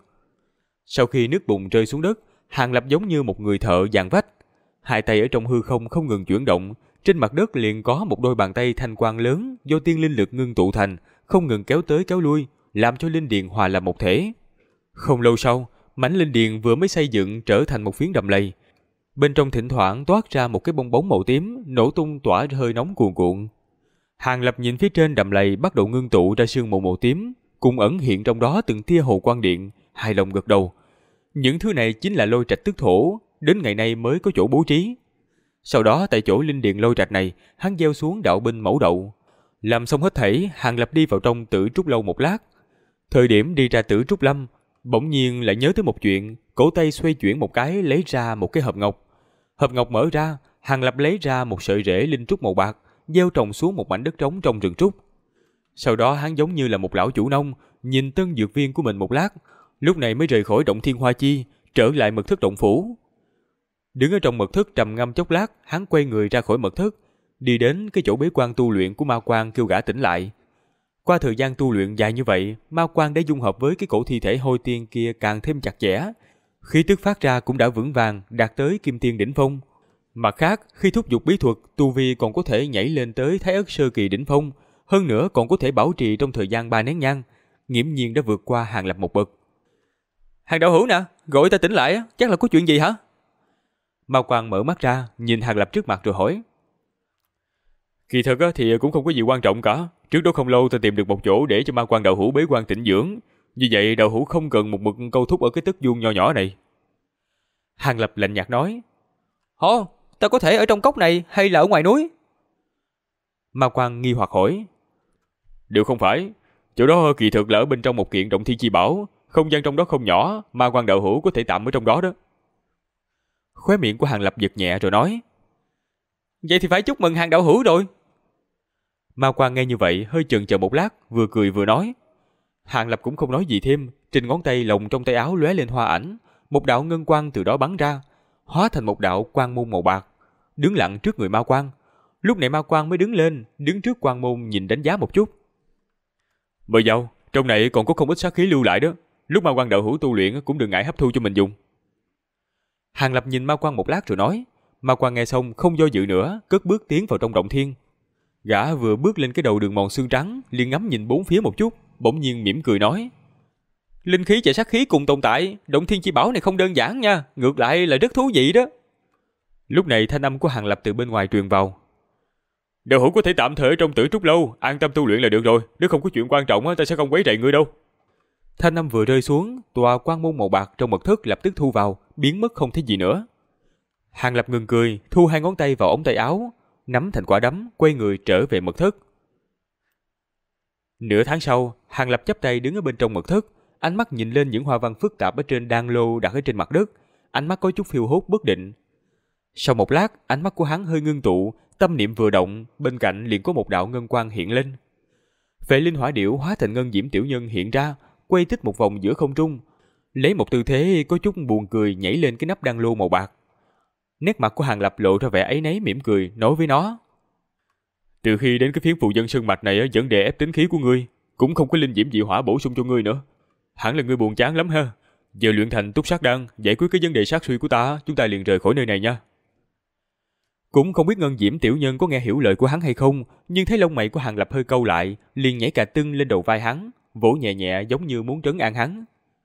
Sau khi nước bùn rơi xuống đất, Hàng Lập giống như một người thợ dàn vách, hai tay ở trong hư không không ngừng chuyển động, trên mặt đất liền có một đôi bàn tay thanh quang lớn do tiên linh lực ngưng tụ thành, không ngừng kéo tới kéo lui, làm cho linh điền hòa làm một thể. Không lâu sau, mảnh linh điền vừa mới xây dựng trở thành một phiến đầm lầy. Bên trong thỉnh thoảng toát ra một cái bong bóng màu tím, nổ tung tỏa ra hơi nóng cuồn cuộn. Hàng Lập nhìn phía trên đầm lầy bắt đầu ngưng tụ ra sương mù màu tím, cùng ẩn hiện trong đó từng tia hồ quang điện, hài lòng gật đầu. Những thứ này chính là lôi trạch tức thổ, đến ngày nay mới có chỗ bố trí. Sau đó tại chỗ linh điện lôi trạch này, hắn gieo xuống đạo binh mẫu đậu. Làm xong hết thảy, Hàng Lập đi vào trong Tử Trúc Lâu một lát. Thời điểm đi ra Tử Trúc Lâm, bỗng nhiên lại nhớ tới một chuyện, cổ tay xoay chuyển một cái lấy ra một cái hộp ngọc. Hộp ngọc mở ra, Hàng Lập lấy ra một sợi rễ linh trúc màu bạc, gieo trồng xuống một mảnh đất trống trong rừng trúc. Sau đó hắn giống như là một lão chủ nông, nhìn tân dược viên của mình một lát, lúc này mới rời khỏi động thiên hoa chi, trở lại mật thất động phủ. Đứng ở trong mật thất trầm ngâm chốc lát, hắn quay người ra khỏi mật thất, đi đến cái chỗ bế quan tu luyện của Ma Quan kêu gã tỉnh lại. Qua thời gian tu luyện dài như vậy, Ma Quan đã dung hợp với cái cổ thi thể hôi tiên kia càng thêm chặt chẽ. Khí tức phát ra cũng đã vững vàng, đạt tới kim tiên đỉnh phong. Mặt khác, khi thúc giục bí thuật, tu vi còn có thể nhảy lên tới Thái Ất sơ kỳ đỉnh phong, hơn nữa còn có thể bảo trì trong thời gian 3 nén nhang, nghiễm nhiên đã vượt qua Hàng Lập một bậc. Hàng đạo hữu nè, gọi ta tỉnh lại, chắc là có chuyện gì hả? Ma Quan mở mắt ra, nhìn Hàng Lập trước mặt rồi hỏi. Kỳ thực thì cũng không có gì quan trọng cả. Trước đó không lâu ta tìm được một chỗ để cho Ma Quan đạo hữu bế quan tĩnh dưỡng. Như vậy đạo hữu không cần một mực câu thúc ở cái tất vuông nho nhỏ này. Hàng Lập lạnh nhạt nói. Ồ, ta có thể ở trong cốc này hay là ở ngoài núi? Ma Quan nghi hoặc hỏi. Đều không phải. Chỗ đó kỳ thực là ở bên trong một kiện động thiên chi bảo. Không gian trong đó không nhỏ, Ma Quan đạo hữu có thể tạm ở trong đó đó. Khóe miệng của Hàng Lập giật nhẹ rồi nói. Vậy thì phải chúc mừng Hàng đạo hữu rồi. Ma Quan nghe như vậy hơi chần chờ một lát, vừa cười vừa nói. Hàng Lập cũng không nói gì thêm, trên ngón tay lồng trong tay áo lóe lên hoa ảnh, một đạo ngân quang từ đó bắn ra, hóa thành một đạo quang môn màu bạc, đứng lặng trước người Ma Quan. Lúc này Ma Quan mới đứng lên, đứng trước quang môn nhìn đánh giá một chút. Mời vào, trong này còn có không ít sát khí lưu lại đó, lúc Ma Quan đạo hữu tu luyện cũng đừng ngại hấp thu cho mình dùng. Hàng Lập nhìn Ma Quan một lát rồi nói. Ma Quan nghe xong không do dự nữa, cất bước tiến vào trong động thiên. Gã vừa bước lên cái đầu đường mòn xương trắng, liền ngắm nhìn bốn phía một chút, bỗng nhiên mỉm cười nói. Linh khí và sát khí cùng tồn tại, động thiên chi bảo này không đơn giản nha, ngược lại là rất thú vị đó. Lúc này thanh âm của Hàng Lập từ bên ngoài truyền vào. Đạo hữu có thể tạm thời ở trong Tử Trúc lâu, an tâm tu luyện là được rồi, nếu không có chuyện quan trọng ta sẽ không quấy rầy ngươi đâu. Thanh âm vừa rơi xuống, tòa quan môn màu bạc trong mật thất lập tức thu vào, biến mất không thấy gì nữa. Hàng Lập ngừng cười, thu hai ngón tay vào ống tay áo, nắm thành quả đấm, quay người trở về mật thất. Nửa tháng sau, Hàng Lập chắp tay đứng ở bên trong mật thất, ánh mắt nhìn lên những hoa văn phức tạp ở trên đan lô đặt ở trên mặt đất, ánh mắt có chút phiêu hốt bất định. Sau một lát, ánh mắt của hắn hơi ngưng tụ, tâm niệm vừa động, bên cạnh liền có một đạo ngân quang hiện lên. Vệ linh hỏa điểu hóa thành ngân diễm tiểu nhân hiện ra, quay tích một vòng giữa không trung, lấy một tư thế có chút buồn cười nhảy lên cái nắp đan lô màu bạc. Nét mặt của Hàng Lập lộ ra vẻ áy náy mỉm cười, nói với nó: Từ khi đến cái phiến phù dân sơn mạch này vẫn đè ép tính khí của ngươi, cũng không có linh diễm dị hỏa bổ sung cho ngươi nữa. Hẳn là ngươi buồn chán lắm ha. Giờ luyện thành túc sát đan, giải quyết cái vấn đề sát suy của ta, chúng ta liền rời khỏi nơi này nha. Cũng không biết ngân diễm tiểu nhân có nghe hiểu lời của hắn hay không, nhưng thấy lông mày của Hàng Lập hơi cau lại, liền nhảy cả tưng lên đầu vai hắn, vỗ nhẹ nhẹ giống như muốn trấn an hắn.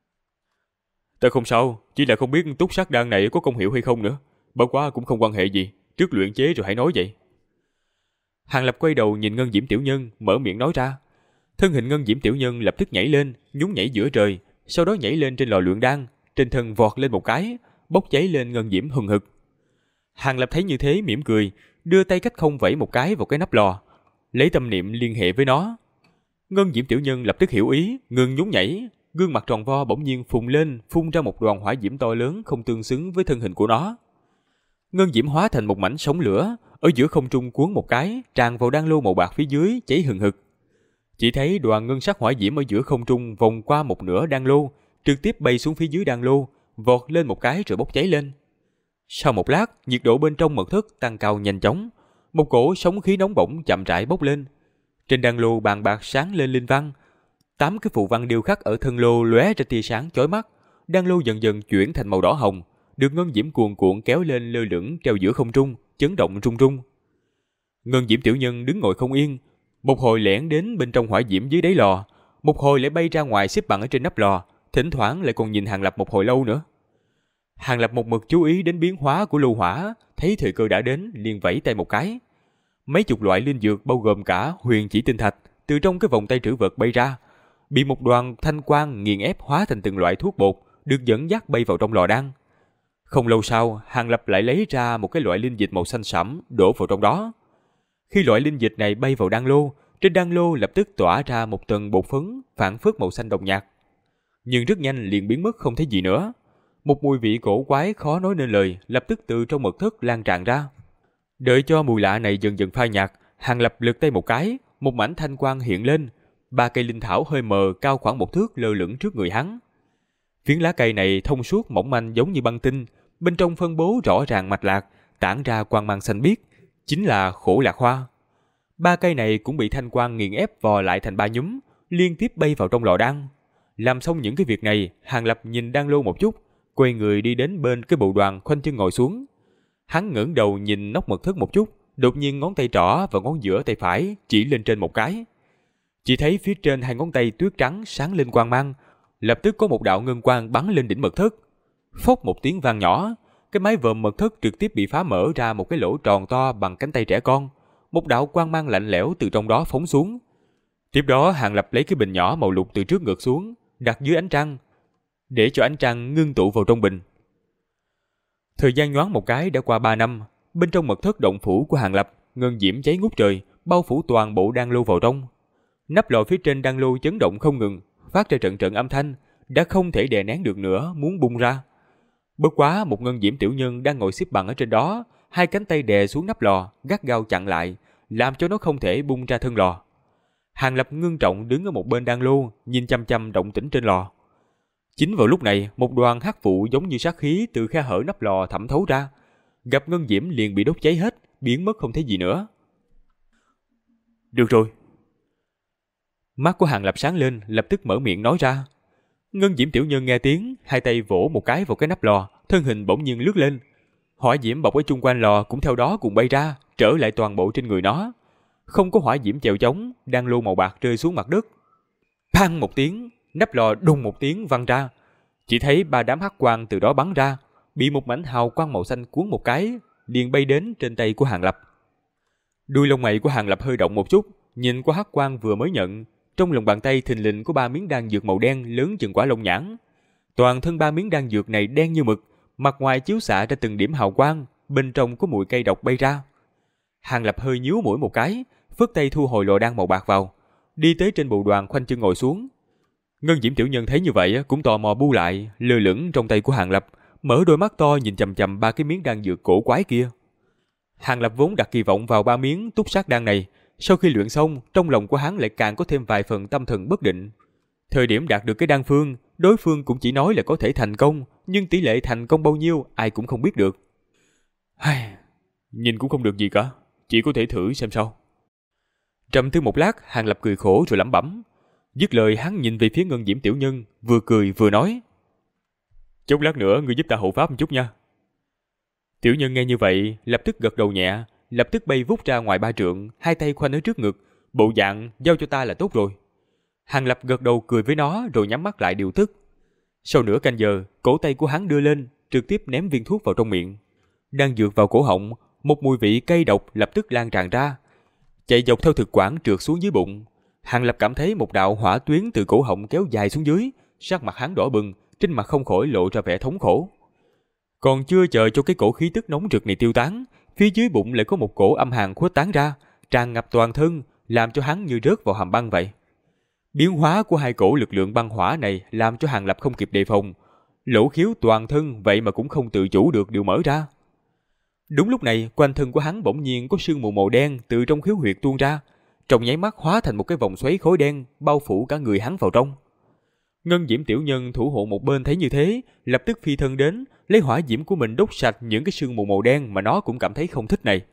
Ta không sao, chỉ là không biết túc sát đan này có công hiệu hay không nữa. Bất quá cũng không quan hệ gì, trước luyện chế rồi hãy nói vậy. Hàng Lập quay đầu nhìn ngân diễm tiểu nhân, mở miệng nói ra. Thân hình ngân diễm tiểu nhân lập tức nhảy lên, nhún nhảy giữa trời, sau đó nhảy lên trên lò luyện đan, trên thân vọt lên một cái, bốc cháy lên ngân diễm hừng hực. Hàng Lập thấy như thế mỉm cười, đưa tay cách không vẫy một cái vào cái nắp lò, lấy tâm niệm liên hệ với nó. Ngân diễm tiểu nhân lập tức hiểu ý, ngừng nhún nhảy, gương mặt tròn vo bỗng nhiên phùng lên, phun ra một đoàn hỏa diễm to lớn không tương xứng với thân hình của nó. Ngân diễm hóa thành một mảnh sóng lửa, ở giữa không trung cuốn một cái, tràn vào đan lô màu bạc phía dưới, cháy hừng hực. Chỉ thấy đoàn ngân sắc hỏa diễm ở giữa không trung vòng qua một nửa đan lô, trực tiếp bay xuống phía dưới đan lô, vọt lên một cái rồi bốc cháy lên. Sau một lát, nhiệt độ bên trong mật thất tăng cao nhanh chóng, một cổ sóng khí nóng bỏng chậm rãi bốc lên. Trên đan lô bàn bạc sáng lên linh văn, 8 cái phù văn điêu khắc ở thân lô lóe ra tia sáng chói mắt, đan lô dần dần chuyển thành màu đỏ hồng, được ngân diễm cuồn cuộn kéo lên lơ lửng treo giữa không trung, chấn động rung rung. Ngân diễm tiểu nhân đứng ngồi không yên, một hồi lẻn đến bên trong hỏa diễm dưới đáy lò, một hồi lại bay ra ngoài xếp bằng ở trên nắp lò, thỉnh thoảng lại còn nhìn Hàng Lập một hồi lâu nữa. Hàng Lập một mực chú ý đến biến hóa của lưu hỏa, thấy thời cơ đã đến, liền vẫy tay một cái. Mấy chục loại linh dược bao gồm cả huyền chỉ tinh thạch từ trong cái vòng tay trữ vật bay ra, bị một đoàn thanh quang nghiền ép hóa thành từng loại thuốc bột, được dẫn dắt bay vào trong lò đan. Không lâu sau, Hàng Lập lại lấy ra một cái loại linh dịch màu xanh sẫm đổ vào trong đó. Khi loại linh dịch này bay vào đan lô, trên đan lô lập tức tỏa ra một tầng bột phấn phản phất màu xanh đồng nhạt, nhưng rất nhanh liền biến mất không thấy gì nữa. Một mùi vị cổ quái khó nói nên lời lập tức từ trong mật thất lan tràn ra. Đợi cho mùi lạ này dần dần phai nhạt, Hàng Lập lật tay một cái, một mảnh thanh quang hiện lên, 3 cây linh thảo hơi mờ cao khoảng 1 thước lơ lửng trước người hắn. Phiến lá cây này thông suốt mỏng manh giống như băng tinh, bên trong phân bố rõ ràng mạch lạc, tản ra quang mang xanh biếc, chính là khổ lạc hoa. 3 cây này cũng bị thanh quang nghiền ép vò lại thành 3 nhúm, liên tiếp bay vào trong lò đan. Làm xong những cái việc này, Hàng Lập nhìn đan lô một chút, quay người đi đến bên cái bộ đoàn khoanh chân ngồi xuống. Hắn ngẩng đầu nhìn nóc mật thất một chút, đột nhiên ngón tay trỏ và ngón giữa tay phải chỉ lên trên một cái. Chỉ thấy phía trên 2 ngón tay tuyết trắng sáng lên quang mang, lập tức có một đạo ngân quang bắn lên đỉnh mật thất. Phốc một tiếng vang nhỏ, cái mái vòm mật thất trực tiếp bị phá mở ra một cái lỗ tròn to bằng cánh tay trẻ con. Một đạo quang mang lạnh lẽo từ trong đó phóng xuống. Tiếp đó Hàng Lập lấy cái bình nhỏ màu lục từ trước ngược xuống, đặt dưới ánh trăng, để cho ánh trăng ngưng tụ vào trong bình. Thời gian nhoáng một cái đã qua 3 năm, bên trong mật thất động phủ của Hàng Lập, ngân diễm cháy ngút trời, bao phủ toàn bộ đan lô vào trong. Nắp lò phía trên đan lô chấn động không ngừng, phát ra trận trận âm thanh, đã không thể đè nén được nữa, muốn bung ra. Bất quá một ngân diễm tiểu nhân đang ngồi xếp bằng ở trên đó, 2 cánh tay đè xuống nắp lò, gắt gao chặn lại, làm cho nó không thể bung ra thân lò. Hàng Lập ngưng trọng đứng ở một bên đan lô, nhìn chăm chăm động tĩnh trên lò. Chính vào lúc này, một đoàn hắc vụ giống như sát khí từ khe hở nắp lò thẩm thấu ra, gặp ngân diễm liền bị đốt cháy hết, biến mất không thấy gì nữa. Được rồi. Mắt của Hàng Lập sáng lên, lập tức mở miệng nói ra. Ngân diễm tiểu nhân nghe tiếng, 2 tay vỗ một cái vào cái nắp lò, thân hình bỗng nhiên lướt lên. Hỏa diễm bọc ở chung quanh lò cũng theo đó cùng bay ra, trở lại toàn bộ trên người nó. Không có hỏa diễm chèo chống, đan lô màu bạc rơi xuống mặt đất. Phang một tiếng, nắp lò đùng một tiếng văng ra. Chỉ thấy 3 đám hắc quang từ đó bắn ra, bị một mảnh hào quang màu xanh cuốn một cái, liền bay đến trên tay của Hàng Lập. Đuôi lông mày của Hàng Lập hơi động một chút, nhìn qua hắc quang vừa mới nhận, trong lòng bàn tay thình lình có 3 miếng đan dược màu đen lớn chừng quả lông nhãn. Toàn thân 3 miếng đan dược này đen như mực, mặt ngoài chiếu xạ ra từng điểm hào quang, bên trong có mùi cây độc bay ra. Hàng Lập hơi nhíu mũi một cái, phất tay thu hồi lò đan màu bạc vào, đi tới trên bồ đoàn khoanh chân ngồi xuống. Ngân Diễm tiểu nhân thấy như vậy cũng tò mò bu lại, lơ lửng trong tay của Hàng Lập, mở đôi mắt to nhìn chằm chằm 3 cái miếng đan dược cổ quái kia. Hàng Lập vốn đặt kỳ vọng vào 3 miếng túc sát đan này, sau khi luyện xong, trong lòng của hắn lại càng có thêm vài phần tâm thần bất định. Thời điểm đạt được cái đan phương, đối phương cũng chỉ nói là có thể thành công, nhưng tỷ lệ thành công bao nhiêu ai cũng không biết được. Nhìn cũng không được gì cả, chỉ có thể thử xem sao. Trầm tư một lát, Hàng Lập cười khổ rồi lẩm bẩm. Dứt lời hắn nhìn về phía Ngân Diễm tiểu nhân, vừa cười vừa nói: Chốc lát nữa ngươi giúp ta hộ pháp một chút nha. Tiểu nhân nghe như vậy, lập tức gật đầu nhẹ, lập tức bay vút ra ngoài 3 trượng, hai tay khoanh ở trước ngực, bộ dạng giao cho ta là tốt rồi. Hàng Lập gật đầu cười với nó rồi nhắm mắt lại điều tức. Sau nửa canh giờ, cổ tay của hắn đưa lên, trực tiếp ném viên thuốc vào trong miệng. Đang dược vào cổ họng, một mùi vị cay độc lập tức lan tràn ra, chạy dọc theo thực quản trượt xuống dưới bụng. Hàng Lập cảm thấy một đạo hỏa tuyến từ cổ họng kéo dài xuống dưới, sắc mặt hắn đỏ bừng, trên mặt không khỏi lộ ra vẻ thống khổ. Còn chưa chờ cho cái cổ khí tức nóng rực này tiêu tán, phía dưới bụng lại có một cổ âm hàn khuếch tán ra, tràn ngập toàn thân, làm cho hắn như rớt vào hầm băng vậy. Biến hóa của hai cổ lực lượng băng hỏa này làm cho Hàng Lập không kịp đề phòng, lỗ khiếu toàn thân vậy mà cũng không tự chủ được đều mở ra. Đúng lúc này, quanh thân của hắn bỗng nhiên có sương mù màu đen từ trong khiếu huyệt tuôn ra, trong nháy mắt hóa thành một cái vòng xoáy khói đen bao phủ cả người hắn vào trong. Ngân Diễm tiểu nhân thủ hộ một bên thấy như thế, lập tức phi thân đến, lấy hỏa diễm của mình đốt sạch những cái sương mù màu đen mà nó cũng cảm thấy không thích này.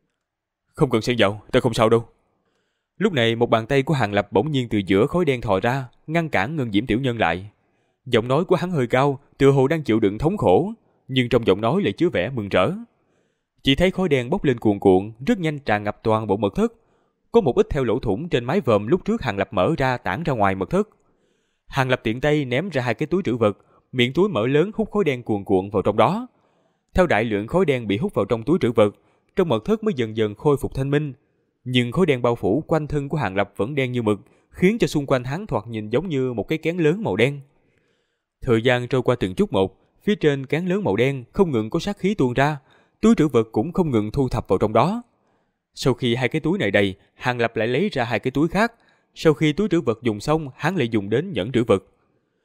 Không cần xen vào, ta không sao đâu. Lúc này một bàn tay của Hàng Lập bỗng nhiên từ giữa khói đen thò ra, ngăn cản Ngân Diễm tiểu nhân lại. Giọng nói của hắn hơi cao, tựa hồ đang chịu đựng thống khổ, nhưng trong giọng nói lại chứa vẻ mừng rỡ. Chỉ thấy khói đen bốc lên cuồn cuộn, rất nhanh tràn ngập toàn bộ mật thất. Có một ít theo lỗ thủng trên mái vòm lúc trước Hàng Lập mở ra tản ra ngoài mật thất. Hàng Lập tiện tay ném ra 2 cái túi trữ vật, miệng túi mở lớn hút khói đen cuồn cuộn vào trong đó. Theo đại lượng khói đen bị hút vào trong túi trữ vật, trong mật thất mới dần dần khôi phục thanh minh. Nhưng khói đen bao phủ quanh thân của Hàng Lập vẫn đen như mực, khiến cho xung quanh hắn thoạt nhìn giống như một cái kén lớn màu đen. Thời gian trôi qua từng chút một, phía trên kén lớn màu đen không ngừng có sát khí tuôn ra, túi trữ vật cũng không ngừng thu thập vào trong đó. Sau khi 2 cái túi này đầy, Hàng Lập lại lấy ra 2 cái túi khác. Sau khi túi trữ vật dùng xong, hắn lại dùng đến nhẫn trữ vật.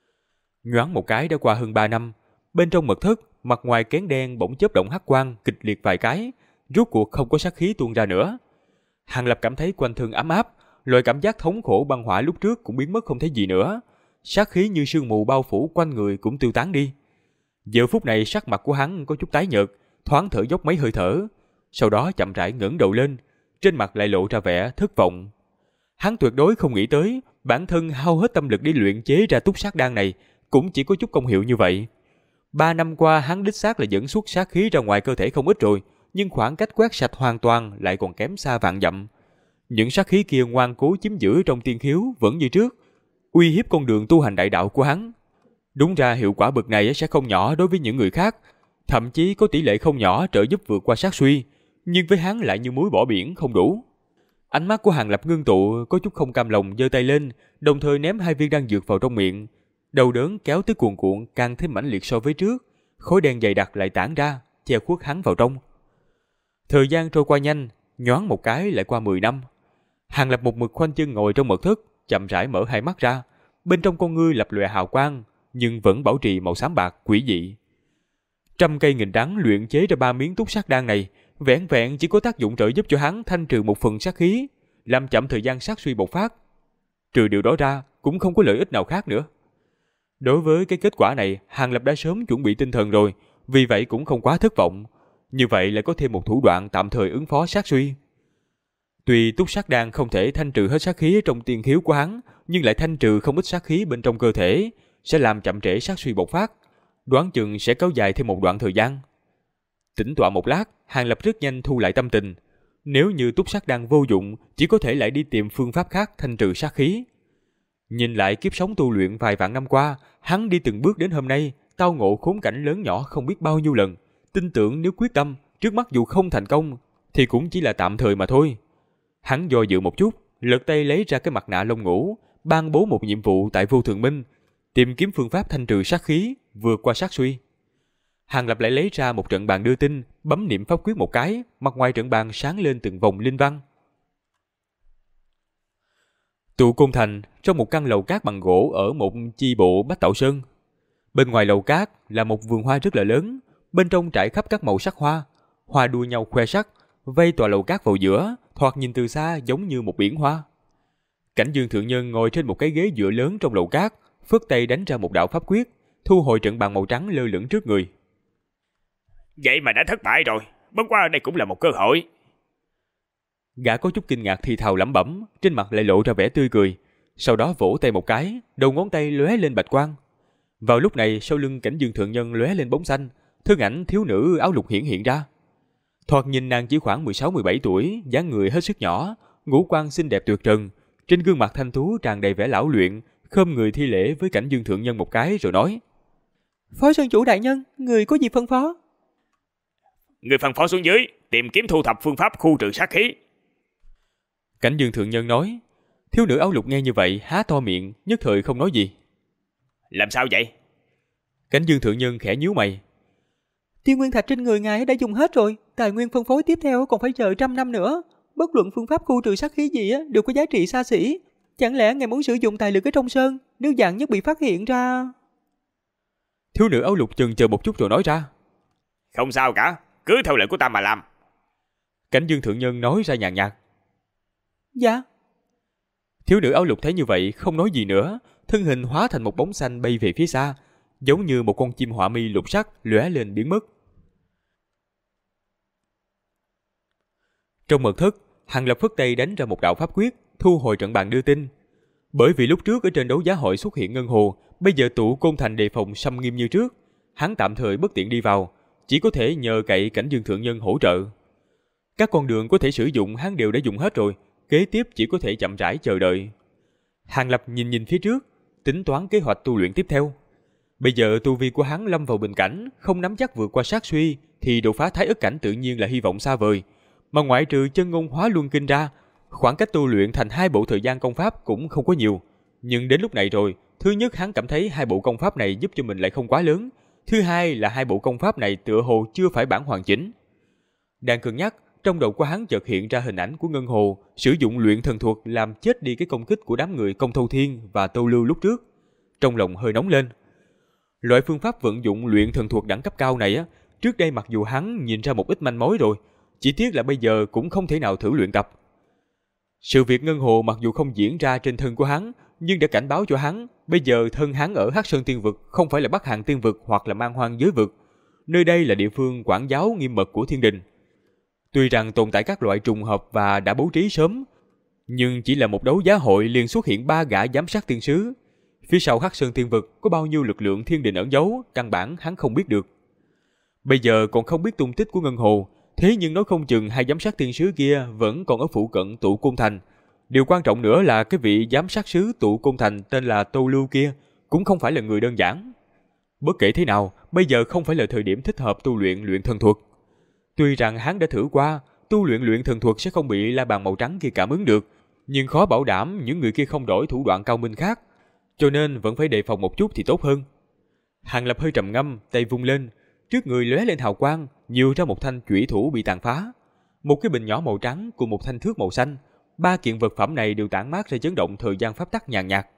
Nhoáng một cái đã qua hơn 3 năm, bên trong mật thất, mặt ngoài kén đen bỗng chớp động hắc quang kịch liệt vài cái, rốt cuộc không có sát khí tuôn ra nữa. Hàng Lập cảm thấy quanh thân ấm áp, loại cảm giác thống khổ băng hỏa lúc trước cũng biến mất không thấy gì nữa, sát khí như sương mù bao phủ quanh người cũng tiêu tán đi. Giờ phút này sắc mặt của hắn có chút tái nhợt, thoáng thở dốc mấy hơi thở, sau đó chậm rãi ngẩng đầu lên, trên mặt lại lộ ra vẻ thất vọng. Hắn tuyệt đối không nghĩ tới, bản thân hao hết tâm lực để luyện chế ra túc sát đan này, cũng chỉ có chút công hiệu như vậy. 3 năm qua hắn đích xác là dẫn xuất sát khí ra ngoài cơ thể không ít rồi, nhưng khoảng cách quét sạch hoàn toàn lại còn kém xa vạn dặm. Những sát khí kia ngoan cố chiếm giữ trong tiên khiếu vẫn như trước, uy hiếp con đường tu hành đại đạo của hắn. Đúng ra hiệu quả bậc này sẽ không nhỏ đối với những người khác, thậm chí có tỷ lệ không nhỏ trợ giúp vượt qua sát suy, nhưng với hắn lại như muối bỏ biển không đủ. Ánh mắt của Hàng Lập ngưng tụ, có chút không cam lòng giơ tay lên, đồng thời ném 2 viên đan dược vào trong miệng. Đầu đớn kéo tới cuồn cuộn càng thêm mãnh liệt so với trước, khói đen dày đặc lại tản ra, che khuất hắn vào trong. Thời gian trôi qua nhanh, nhoáng một cái lại qua 10 năm. Hàng Lập một mực khoanh chân ngồi trong mật thất, chậm rãi mở 2 mắt ra, bên trong con ngươi lập lòe hào quang, nhưng vẫn bảo trì màu xám bạc quỷ dị. 100 cây nghìn đắng luyện chế ra 3 miếng túc sát đan này, vẹn vẹn chỉ có tác dụng trợ giúp cho hắn thanh trừ một phần sát khí, làm chậm thời gian sát suy bộc phát. Trừ điều đó ra, cũng không có lợi ích nào khác nữa. Đối với cái kết quả này, Hàng Lập đã sớm chuẩn bị tinh thần rồi, vì vậy cũng không quá thất vọng. Như vậy lại có thêm một thủ đoạn tạm thời ứng phó sát suy. Tuy túc sát đan không thể thanh trừ hết sát khí trong tiên khiếu của hắn, nhưng lại thanh trừ không ít sát khí bên trong cơ thể, sẽ làm chậm trễ sát suy bộc phát, đoán chừng sẽ kéo dài thêm một đoạn thời gian. Tĩnh tọa một lát, Hàng Lập rất nhanh thu lại tâm tình. Nếu như túc sát đan vô dụng, chỉ có thể lại đi tìm phương pháp khác thanh trừ sát khí. Nhìn lại kiếp sống tu luyện vài vạn năm qua, hắn đi từng bước đến hôm nay, tao ngộ khốn cảnh lớn nhỏ không biết bao nhiêu lần, tin tưởng nếu quyết tâm, trước mắt dù không thành công thì cũng chỉ là tạm thời mà thôi. Hắn do dự một chút, lật tay lấy ra cái mặt nạ lông ngũ, ban bố một nhiệm vụ tại Vô Thường Minh, tìm kiếm phương pháp thanh trừ sát khí, vượt qua sát suy. Hàng Lập lại lấy ra một trận bàn đưa tin, bấm niệm pháp quyết một cái, mặt ngoài trận bàn sáng lên từng vòng linh văn. Tụ Côn Thành, trong một căn lầu cát bằng gỗ ở một chi bộ Bách Tảo Sơn. Bên ngoài lầu cát là một vườn hoa rất là lớn, bên trong trải khắp các màu sắc hoa, hoa đua nhau khoe sắc, vây tòa lầu cát vào giữa, thoạt nhìn từ xa giống như một biển hoa. Cảnh Dương thượng nhân ngồi trên một cái ghế dựa lớn trong lầu cát, phất tay đánh ra một đạo pháp quyết, thu hồi trận bàn màu trắng lơ lửng trước người. Vậy mà đã thất bại rồi, bất qua đây cũng là một cơ hội. Gã có chút kinh ngạc thì thào lẩm bẩm, trên mặt lại lộ ra vẻ tươi cười, sau đó vỗ tay một cái, đầu ngón tay lóe lên bạch quang. Vào lúc này, sau lưng Cảnh Dương thượng nhân lóe lên bóng xanh, thân ảnh thiếu nữ áo lục hiện ra. Thoạt nhìn nàng chỉ khoảng 16-17 tuổi, dáng người hết sức nhỏ, ngũ quan xinh đẹp tuyệt trần, trên gương mặt thanh tú tràn đầy vẻ lão luyện, khom người thi lễ với Cảnh Dương thượng nhân một cái rồi nói: Phó Sơn chủ đại nhân, người có gì phân phó? Người phân phó xuống dưới, tìm kiếm thu thập phương pháp khu trừ sát khí. Cảnh Dương thượng nhân nói. Thiếu nữ áo lục nghe như vậy há to miệng, nhất thời không nói gì. Làm sao vậy? Cảnh Dương thượng nhân khẽ nhíu mày. Tiên nguyên thạch trên người ngài đã dùng hết rồi, tài nguyên phân phối tiếp theo còn phải chờ 100 năm nữa. Bất luận phương pháp khu trừ sát khí gì đều có giá trị xa xỉ. Chẳng lẽ ngài muốn sử dụng tài lực ở trong sơn, nếu dạng nhất bị phát hiện ra? Thiếu nữ áo lục chần chờ một chút rồi nói ra. Không sao cả, cứ theo lệnh của ta mà làm. Cảnh Dương thượng nhân nói ra nhàn nhạt. Dạ. Thiếu nữ áo lục thấy như vậy không nói gì nữa, thân hình hóa thành một bóng xanh bay về phía xa, giống như một con chim họa mi lục sắc lóe lên biến mất. Trong mật thất, Hàng Lập phất tay đánh ra một đạo pháp quyết, thu hồi trận bàn đưa tin. Bởi vì lúc trước ở trên đấu giá hội xuất hiện ngân hồ, bây giờ Tụ Côn Thành đề phòng xâm nghiêm như trước, hắn tạm thời bất tiện đi vào, chỉ có thể nhờ cậy Cảnh Dương thượng nhân hỗ trợ. Các con đường có thể sử dụng hắn đều đã dùng hết rồi, kế tiếp chỉ có thể chậm rãi chờ đợi. Hàng Lập nhìn phía trước, tính toán kế hoạch tu luyện tiếp theo. Bây giờ tu vi của hắn lâm vào bình cảnh, không nắm chắc vượt qua sát suy, thì đột phá thái ức cảnh tự nhiên là hy vọng xa vời. Mà ngoại trừ chân ngôn hóa luân kinh ra, khoảng cách tu luyện thành 2 bộ thời gian công pháp cũng không có nhiều. Nhưng đến lúc này rồi, thứ nhất hắn cảm thấy 2 bộ công pháp này giúp cho mình lại không quá lớn. Thứ hai là 2 bộ công pháp này tựa hồ chưa phải bản hoàn chỉnh. Đang cân nhắc, trong đầu của hắn chợt hiện ra hình ảnh của Ngân Hồ sử dụng luyện thần thuật làm chết đi cái công kích của đám người Công Thâu Thiên và Tâu Lưu lúc trước. Trong lòng hơi nóng lên. Loại phương pháp vận dụng luyện thần thuật đẳng cấp cao này trước đây mặc dù hắn nhìn ra một ít manh mối rồi, chỉ tiếc là bây giờ cũng không thể nào thử luyện tập. Sự việc Ngân Hồ mặc dù không diễn ra trên thân của hắn, nhưng đã cảnh báo cho hắn, bây giờ thân hắn ở Hắc Sơn Tiên Vực không phải là Bắc Hàn Tiên Vực hoặc là Man Hoang Giới Vực. Nơi đây là địa phương quản giáo nghiêm mật của thiên đình. Tuy rằng tồn tại các loại trùng hợp và đã bố trí sớm, nhưng chỉ là một đấu giá hội liền xuất hiện 3 gã giám sát tiên sứ. Phía sau Hắc Sơn Tiên Vực có bao nhiêu lực lượng thiên đình ẩn giấu, căn bản hắn không biết được. Bây giờ còn không biết tung tích của Ngân Hồ, thế nhưng nói không chừng 2 giám sát tiên sứ kia vẫn còn ở phụ cận Tụ Côn Thành. Điều quan trọng nữa là cái vị giám sát sứ Tụ Côn Thành tên là Tâu Lưu kia cũng không phải là người đơn giản. Bất kể thế nào, bây giờ không phải là thời điểm thích hợp tu luyện luyện thần thuật. Tuy rằng hắn đã thử qua, tu luyện luyện thần thuật sẽ không bị la bàn màu trắng kia cảm ứng được, nhưng khó bảo đảm những người kia không đổi thủ đoạn cao minh khác, cho nên vẫn phải đề phòng một chút thì tốt hơn. Hàng Lập hơi trầm ngâm, tay vung lên, trước người lóe lên hào quang, nhiều ra một thanh chủy thủ bị tàn phá, một cái bình nhỏ màu trắng cùng một thanh thước màu xanh. 3 kiện vật phẩm này đều tản mát ra chấn động thời gian pháp tắc nhàn nhạt.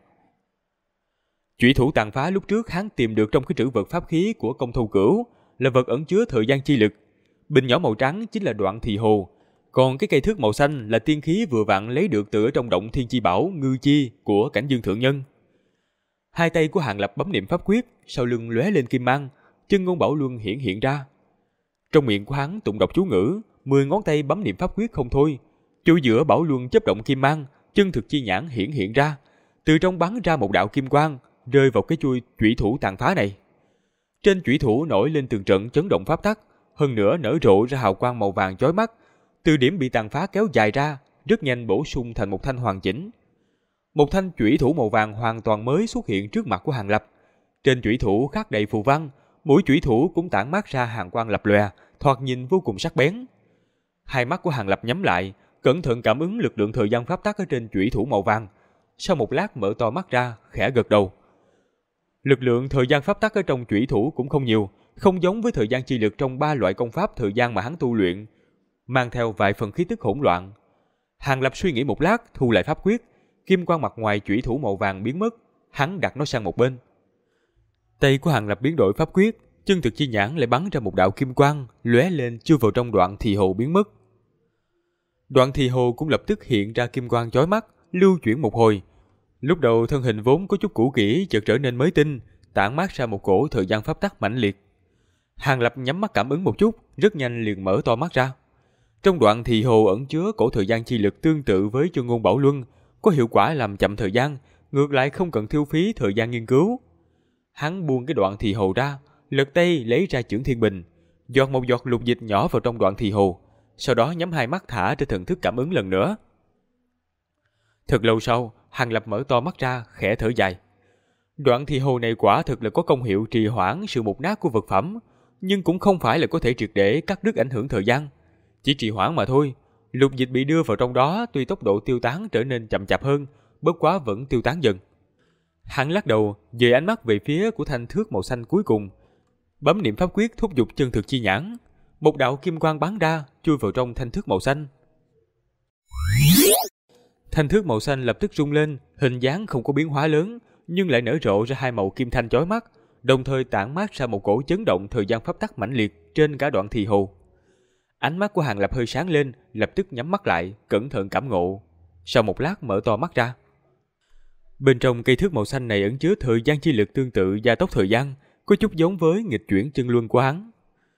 Chủy thủ tàn phá lúc trước hắn tìm được trong cái trữ vật pháp khí của Công Thâu Cửu, là vật ẩn chứa thời gian chi lực. Bình nhỏ màu trắng chính là Đoạn Thị Hồ, còn cái cây thước màu xanh là tiên khí vừa vặn lấy được từ ở trong động Thiên Chi Bảo Ngư Chi của Cảnh Dương thượng nhân. Hai tay của Hàng Lập bấm niệm pháp quyết, sau lưng lóe lên kim mang, chân ngôn bảo luân hiện ra. Trong miệng của hắn tụng đọc chú ngữ, 10 ngón tay bấm niệm pháp quyết không thôi. Chỗ giữa bảo luân chớp động kim mang, chân thực chi nhãn hiện ra, từ trong bắn ra một đạo kim quang, rơi vào cái chuôi chủy thủ tàn phá này. Trên chủy thủ nổi lên từng trận chấn động pháp tắc, hơn nữa nở rộ ra hào quang màu vàng chói mắt, từ điểm bị tàn phá kéo dài ra, rất nhanh bổ sung thành một thanh hoàn chỉnh. Một thanh chủy thủ màu vàng hoàn toàn mới xuất hiện trước mặt của Hàng Lập. Trên chủy thủ khắc đầy phù văn, mũi chủy thủ cũng tản mát ra hàn quang lập lòe, thoạt nhìn vô cùng sắc bén. Hai mắt của Hàng Lập nhắm lại, cẩn thận cảm ứng lực lượng thời gian pháp tắc ở trên chủy thủ màu vàng. Sau một lát mở to mắt ra, khẽ gật đầu. Lực lượng thời gian pháp tắc ở trong chủy thủ cũng không nhiều, không giống với thời gian chi lực trong 3 loại công pháp thời gian mà hắn tu luyện, mang theo vài phần khí tức hỗn loạn. Hàng Lập suy nghĩ một lát, thu lại pháp quyết, kim quang mặt ngoài chủy thủ màu vàng biến mất, hắn đặt nó sang một bên. Tay của Hàng Lập biến đổi pháp quyết, chân thực chi nhãn lại bắn ra một đạo kim quang, lóe lên chui vào trong đoạn thì hồ biến mất. Đoạn thì hồ cũng lập tức hiện ra kim quang chói mắt, lưu chuyển một hồi. Lúc đầu thân hình vốn có chút cũ kỹ chợt trở nên mới tinh, tản mát ra một cổ thời gian pháp tắc mãnh liệt. Hàng Lập nhắm mắt cảm ứng một chút, rất nhanh liền mở to mắt ra. Trong đoạn thì hồ ẩn chứa cổ thời gian chi lực tương tự với Chân Ngôn Bảo Luân, có hiệu quả làm chậm thời gian, ngược lại không cần tiêu phí thời gian nghiên cứu. Hắn buông cái đoạn thì hồ ra, lật tay lấy ra chưởng thiên bình, giọt một giọt lục dịch nhỏ vào trong đoạn thì hồ, sau đó nhắm hai mắt thả ra thần thức cảm ứng lần nữa. Thật lâu sau, Hàng Lập mở to mắt ra, khẽ thở dài. Đoạn thì hồ này quả thực là có công hiệu trì hoãn sự mục nát của vật phẩm, nhưng cũng không phải là có thể triệt để cắt đứt ảnh hưởng thời gian, chỉ trì hoãn mà thôi. Lục dịch bị đưa vào trong đó, tuy tốc độ tiêu tán trở nên chậm chạp hơn, bất quá vẫn tiêu tán dần. Hắn lắc đầu, dời ánh mắt về phía của thanh thước màu xanh cuối cùng, bấm niệm pháp quyết thúc giục chân thực chi nhãn. Một đạo kim quang bắn ra, chui vào trong thanh thước màu xanh. Thanh thước màu xanh lập tức rung lên, hình dáng không có biến hóa lớn, nhưng lại nở rộ ra hai màu kim thanh chói mắt, đồng thời tản mát ra một cổ chấn động thời gian pháp tắc mãnh liệt trên cả đoạn thì hồ. Ánh mắt của Hàng Lập hơi sáng lên, lập tức nhắm mắt lại, cẩn thận cảm ngộ. Sau một lát mở to mắt ra. Bên trong cây thước màu xanh này ẩn chứa thời gian chi lực tương tự gia tốc thời gian, có chút giống với nghịch chuyển chân luân của hắn.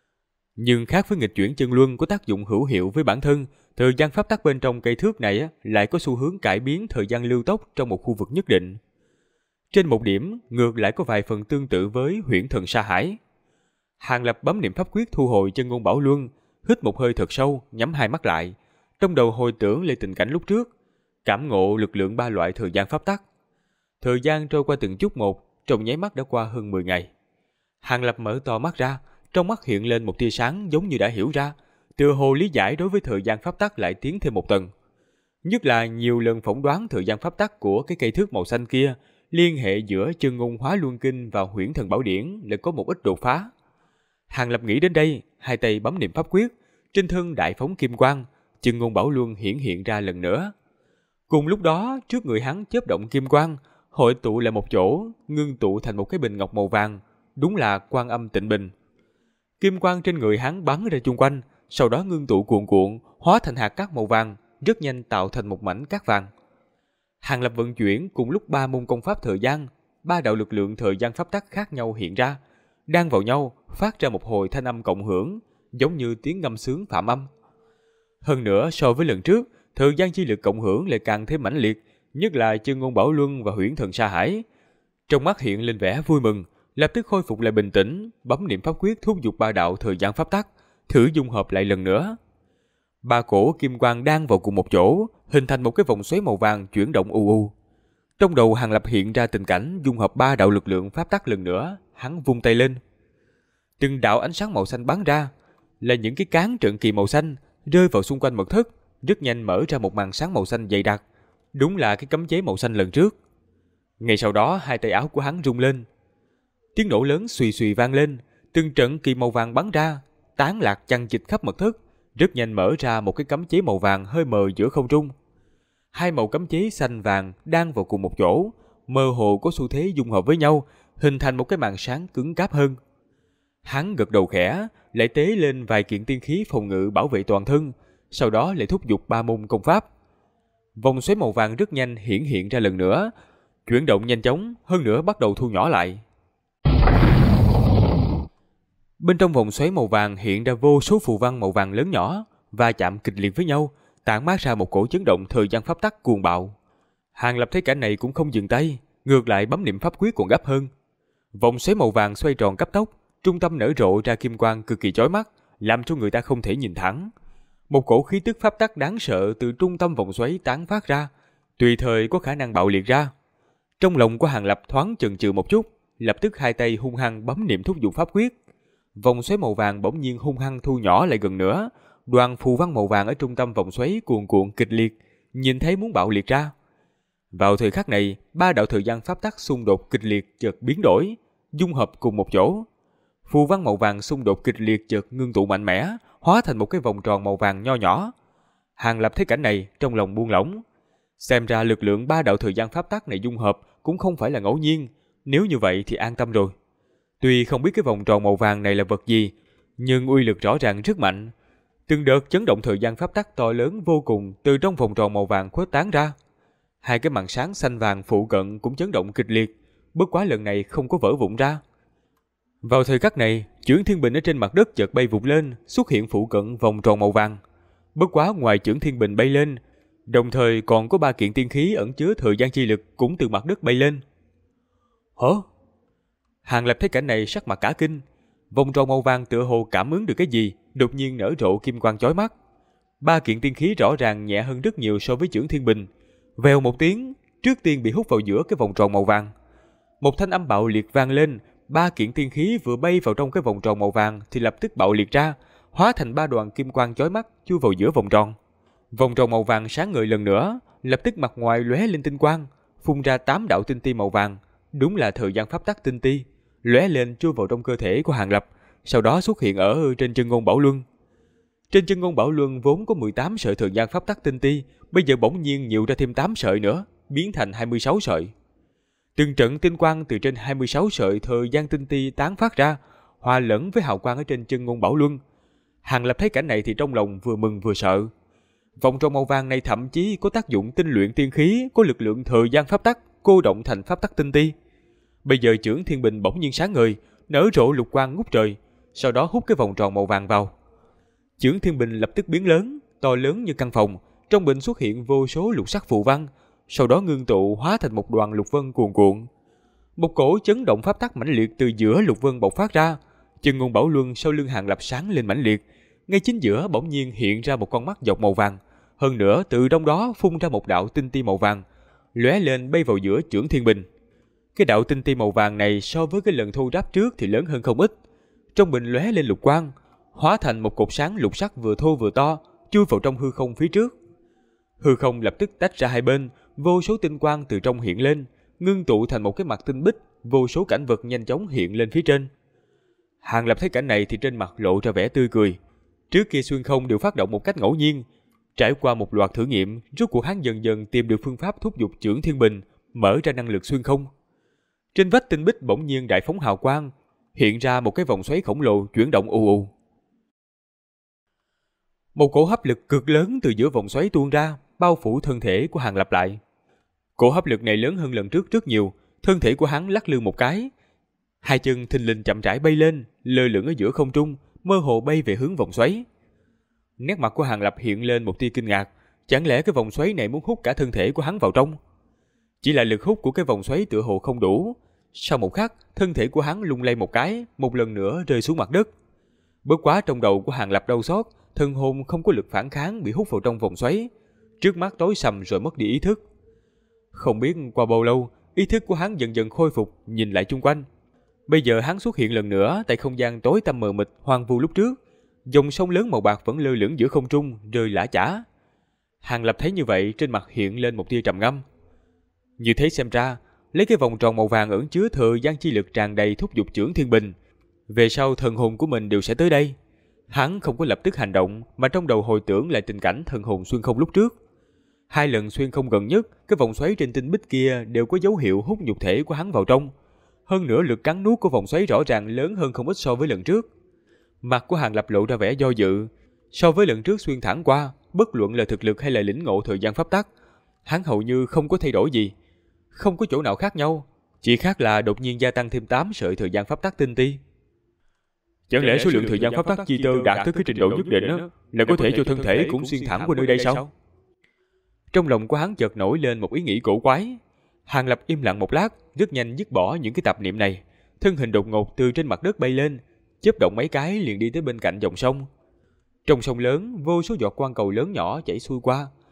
Nhưng khác với nghịch chuyển chân luân có tác dụng hữu hiệu với bản thân, thời gian pháp tắc bên trong cây thước này lại có xu hướng cải biến thời gian lưu tốc trong một khu vực nhất định. Trên một điểm, ngược lại có vài phần tương tự với Huyễn Thần Sa Hải. Hàng Lập bấm niệm pháp quyết thu hồi Chân Ngôn Bảo Luân, hít một hơi thật sâu, nhắm hai mắt lại, trong đầu hồi tưởng lại tình cảnh lúc trước, cảm ngộ lực lượng 3 loại thời gian pháp tắc. Thời gian trôi qua từng chút một, trong nháy mắt đã qua hơn 10 ngày. Hàng Lập mở to mắt ra, trong mắt hiện lên một tia sáng giống như đã hiểu ra, tựa hồ lý giải đối với thời gian pháp tắc lại tiến thêm một tầng. Nhất là nhiều lần phỏng đoán thời gian pháp tắc của cái cây thước màu xanh kia, liên hệ giữa Chân Ngôn Hóa Luân Kinh và Huyễn Thần Bảo Điển lại có một ít đột phá. Hàng Lập nghĩ đến đây, hai tay bấm niệm pháp quyết, trên thân đại phóng kim quang, Chân Ngôn Bảo Luân hiện ra lần nữa. Cùng lúc đó, trước người hắn chớp động kim quang, hội tụ lại một chỗ, ngưng tụ thành một cái bình ngọc màu vàng, đúng là Quan Âm Tịnh Bình. Kim quang trên người hắn bắn ra chung quanh, sau đó ngưng tụ cuộn cuộn, hóa thành hạt cát màu vàng, rất nhanh tạo thành một mảnh cát vàng. Hàng Lập vận chuyển cùng lúc 3 môn công pháp thời gian, 3 đạo lực lượng thời gian pháp tắc khác nhau hiện ra, đan vào nhau, phát ra một hồi thanh âm cộng hưởng, giống như tiếng ngâm sướng phạm âm. Hơn nữa so với lần trước, thời gian chi lực cộng hưởng lại càng thêm mãnh liệt, nhất là Chân Ngôn Bảo Luân và Huyễn Thần Sa Hải. Trong mắt hiện lên vẻ vui mừng, lập tức khôi phục lại bình tĩnh, bấm niệm pháp quyết thúc giục 3 đạo thời gian pháp tắc, thử dung hợp lại lần nữa. 3 cổ kim quang đan vào cùng một chỗ, hình thành một cái vòng xoáy màu vàng chuyển động u u. Trong đầu Hàng Lập hiện ra tình cảnh dung hợp 3 đạo lực lượng pháp tắc lần nữa, hắn vung tay lên. Từng đạo ánh sáng màu xanh bắn ra, là những cái cán trận kỳ màu xanh rơi vào xung quanh mật thất, rất nhanh mở ra một màn sáng màu xanh dày đặc, đúng là cái cấm chế màu xanh lần trước. Ngay sau đó hai tay áo của hắn rung lên, tiếng nổ lớn xùy xùy vang lên, từng trận kỳ màu vàng bắn ra, tán lạc chằng chịt khắp mật thất, rất nhanh mở ra một cái cấm chế màu vàng hơi mờ giữa không trung. Hai màu cấm chế xanh vàng đan vào cùng một chỗ, mơ hồ có xu thế dung hợp với nhau, hình thành một cái màn sáng cứng cáp hơn. Hắn gật đầu khẽ, lại tế lên vài kiện tiên khí phòng ngự bảo vệ toàn thân, sau đó lại thúc giục 3 môn công pháp. Vòng xoáy màu vàng rất nhanh hiện ra lần nữa, chuyển động nhanh chóng, hơn nữa bắt đầu thu nhỏ lại. Bên trong vòng xoáy màu vàng hiện ra vô số phù văn màu vàng lớn nhỏ, va chạm kịch liệt với nhau, tản mát ra một cổ chấn động thời gian pháp tắc cuồng bạo. Hàng Lập thấy cảnh này cũng không dừng tay, ngược lại bấm niệm pháp quyết còn gấp hơn. Vòng xoáy màu vàng xoay tròn cấp tốc, trung tâm nở rộ ra kim quang cực kỳ chói mắt, làm cho người ta không thể nhìn thẳng. Một cổ khí tức pháp tắc đáng sợ từ trung tâm vòng xoáy tán phát ra, tùy thời có khả năng bạo liệt ra. Trong lòng của Hàng Lập thoáng chần chừ một chút, lập tức hai tay hung hăng bấm niệm thúc giục pháp quyết. Vòng xoáy màu vàng bỗng nhiên hung hăng thu nhỏ lại gần nữa, đoàn phù văn màu vàng ở trung tâm vòng xoáy cuồn cuộn kịch liệt, nhìn thấy muốn bạo liệt ra. Vào thời khắc này, ba đạo thời gian pháp tắc xung đột kịch liệt chợt biến đổi, dung hợp cùng một chỗ. Phù văn màu vàng xung đột kịch liệt chợt ngưng tụ mạnh mẽ, hóa thành một cái vòng tròn màu vàng nho nhỏ. Hàng Lập thấy cảnh này, trong lòng buông lỏng. Xem ra lực lượng ba đạo thời gian pháp tắc này dung hợp cũng không phải là ngẫu nhiên, nếu như vậy thì an tâm rồi. Tuy không biết cái vòng tròn màu vàng này là vật gì, nhưng uy lực rõ ràng rất mạnh. Từng đợt chấn động thời gian pháp tắc to lớn vô cùng từ trong vòng tròn màu vàng khuếch tán ra. Hai cái màn sáng xanh vàng phụ cận cũng chấn động kịch liệt, bất quá lần này không có vỡ vụn ra. Vào thời khắc này, chưởng thiên bình ở trên mặt đất chợt bay vụt lên, xuất hiện phụ cận vòng tròn màu vàng. Bất quá ngoài chưởng thiên bình bay lên, đồng thời còn có 3 kiện tiên khí ẩn chứa thời gian chi lực cũng từ mặt đất bay lên. Hả? Hàng Lập thấy cảnh này sắc mặt cả kinh. Vòng tròn màu vàng tựa hồ cảm ứng được cái gì, đột nhiên nở rộ kim quang chói mắt. 3 kiện tiên khí rõ ràng nhẹ hơn rất nhiều so với chưởng thiên bình. Vèo một tiếng, trước tiên bị hút vào giữa cái vòng tròn màu vàng. Một thanh âm bạo liệt vang lên, 3 kiện tiên khí vừa bay vào trong cái vòng tròn màu vàng thì lập tức bạo liệt ra, hóa thành 3 đoàn kim quang chói mắt chui vào giữa vòng tròn. Vòng tròn màu vàng sáng ngời lần nữa, lập tức mặt ngoài lóe lên tinh quang, phun ra 8 đạo tinh ti màu vàng, đúng là thời gian pháp tắc tinh ti, lóe lên chui vào trong cơ thể của Hàng Lập, sau đó xuất hiện ở trên chân ngôn bảo luân. Trên chân ngôn bảo luân vốn có 18 sợi thời gian pháp tắc tinh ti, bây giờ bỗng nhiên nhiều ra thêm 8 sợi nữa, biến thành 26 sợi. Từng trận tinh quang từ trên 26 sợi thời gian tinh ti tán phát ra, hòa lẫn với hào quang ở trên chân ngôn bảo luân. Hàng Lập thấy cảnh này thì trong lòng vừa mừng vừa sợ. Vòng tròn màu vàng này thậm chí có tác dụng tinh luyện tiên khí, có lực lượng thời gian pháp tắc, cô động thành pháp tắc tinh ti. Bây giờ chưởng thiên bình bỗng nhiên sáng ngời, nở rộ lục quang ngút trời, sau đó hút cái vòng tròn màu vàng vào. Chưởng thiên bình lập tức biến lớn, to lớn như căn phòng, trong bình xuất hiện vô số lục sắc phù văn, sau đó ngưng tụ hóa thành một đoàn lục vân cuồn cuộn. Một cổ chấn động pháp tắc mãnh liệt từ giữa lục vân bộc phát ra, chân ngôn bảo luân sau lưng Hàng Lập sáng lên mãnh liệt, ngay chính giữa bỗng nhiên hiện ra một con mắt dọc màu vàng, hơn nữa từ trong đó phun ra một đạo tinh ti màu vàng, lóe lên bay vào giữa chưởng thiên bình. Cái đạo tinh ti màu vàng này so với cái lần thu đáp trước thì lớn hơn không ít. Trong bình lóe lên lục quang, hóa thành một cột sáng lục sắc vừa thô vừa to, chui vào trong hư không phía trước. Hư không lập tức tách ra hai bên, vô số tinh quang từ trong hiện lên, ngưng tụ thành một cái mặt tinh bích, vô số cảnh vật nhanh chóng hiện lên phía trên. Hàng Lập thấy cảnh này thì trên mặt lộ ra vẻ tươi cười. Trước kia xuyên không đều phát động một cách ngẫu nhiên, trải qua một loạt thử nghiệm, rốt cuộc hắn dần dần tìm được phương pháp thúc giục chưởng thiên bình, mở ra năng lực xuyên không. Trên vách tinh bích bỗng nhiên đại phóng hào quang, hiện ra một cái vòng xoáy khổng lồ chuyển động ù ù. Một cổ hấp lực cực lớn từ giữa vòng xoáy tuôn ra, bao phủ thân thể của Hàng Lập lại. Cổ hấp lực này lớn hơn lần trước rất nhiều, thân thể của hắn lắc lư một cái, hai chân thình lình chậm rãi bay lên, lơ lửng ở giữa không trung, mơ hồ bay về hướng vòng xoáy. Nét mặt của Hàng Lập hiện lên một tia kinh ngạc, chẳng lẽ cái vòng xoáy này muốn hút cả thân thể của hắn vào trong? Chỉ là lực hút của cái vòng xoáy tựa hồ không đủ. Sau một khắc, thân thể của hắn lung lay một cái, một lần nữa rơi xuống mặt đất. Bất quá trong đầu của Hàng Lập đau xót, thân hồn không có lực phản kháng bị hút vào trong vòng xoáy, trước mắt tối sầm rồi mất đi ý thức. Không biết qua bao lâu, ý thức của hắn dần dần khôi phục, nhìn lại chung quanh. Bây giờ hắn xuất hiện lần nữa tại không gian tối tăm mờ mịt hoang vu lúc trước, dòng sông lớn màu bạc vẫn lơ lửng giữa không trung, rơi lả chả. Hàng Lập thấy như vậy, trên mặt hiện lên một tia trầm ngâm. Như thế xem ra, lấy cái vòng tròn màu vàng ẩn chứa thời gian chi lực tràn đầy thúc giục chưởng thiên bình, về sau thần hồn của mình đều sẽ tới đây. Hắn không có lập tức hành động, mà trong đầu hồi tưởng lại tình cảnh thần hồn xuyên không lúc trước. 2 lần xuyên không gần nhất, cái vòng xoáy trên tinh bích kia đều có dấu hiệu hút nhục thể của hắn vào trong. Hơn nữa lực cắn nuốt của vòng xoáy rõ ràng lớn hơn không ít so với lần trước. Mặt của Hàng Lập lộ ra vẻ do dự. So với lần trước xuyên thẳng qua, bất luận là thực lực hay là lĩnh ngộ thời gian pháp tắc, hắn hầu như không có thay đổi gì. Không có chỗ nào khác nhau, chỉ khác là đột nhiên gia tăng thêm 8 sợi thời gian pháp tắc tinh ti. Chẳng lẽ số lượng thời gian pháp tắc chi tơ đạt tới cái trình độ nhất định là có thể cho thân thể cũng xuyên thẳng qua nơi đây sao? Trong lòng của hắn chợt nổi lên một ý nghĩ cổ quái. Hàng Lập im lặng một lát, rất nhanh dứt bỏ những cái tạp niệm này, thân hình đột ngột từ trên mặt đất bay lên, chớp động mấy cái liền đi tới bên cạnh dòng sông. Trong sông lớn, vô số giọt quang cầu lớn nhỏ chảy xuôi qua.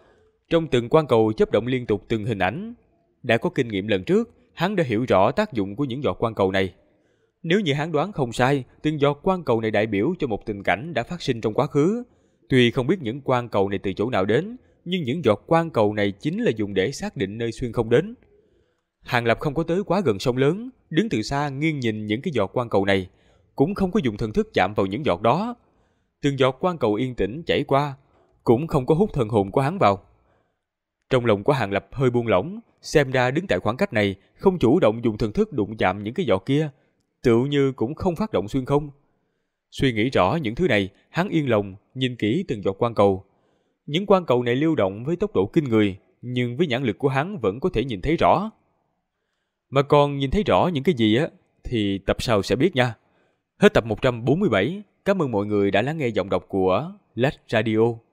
Trong từng quang cầu chớp động liên tục từng hình ảnh. Đã có kinh nghiệm lần trước, hắn đã hiểu rõ tác dụng của những giọt quang cầu này. Nếu như hắn đoán không sai, từng giọt quang cầu này đại biểu cho một tình cảnh đã phát sinh trong quá khứ. Tuy không biết những quang cầu này từ chỗ nào đến, nhưng những giọt quang cầu này chính là dùng để xác định nơi xuyên không đến. Hàng Lập không có tới quá gần sông lớn, đứng từ xa nghiêng nhìn những cái giọt quang cầu này, cũng không có dùng thần thức chạm vào những giọt đó. Từng giọt quang cầu yên tĩnh chảy qua, cũng không có hút thần hồn của hắn vào. Trong lòng của Hàng Lập hơi buông lỏng, xem ra đứng tại khoảng cách này, không chủ động dùng thần thức đụng chạm những cái giọt kia, tựu như cũng không phát động xuyên không. Suy nghĩ rõ những thứ này, hắn yên lòng nhìn kỹ từng giọt quang cầu. Những quang cầu này lưu động với tốc độ kinh người, nhưng với nhãn lực của hắn vẫn có thể nhìn thấy rõ. Mà còn nhìn thấy rõ những cái gì á, thì tập sau sẽ biết nha. Hết tập 147, cảm ơn mọi người đã lắng nghe giọng đọc của Lách Radio.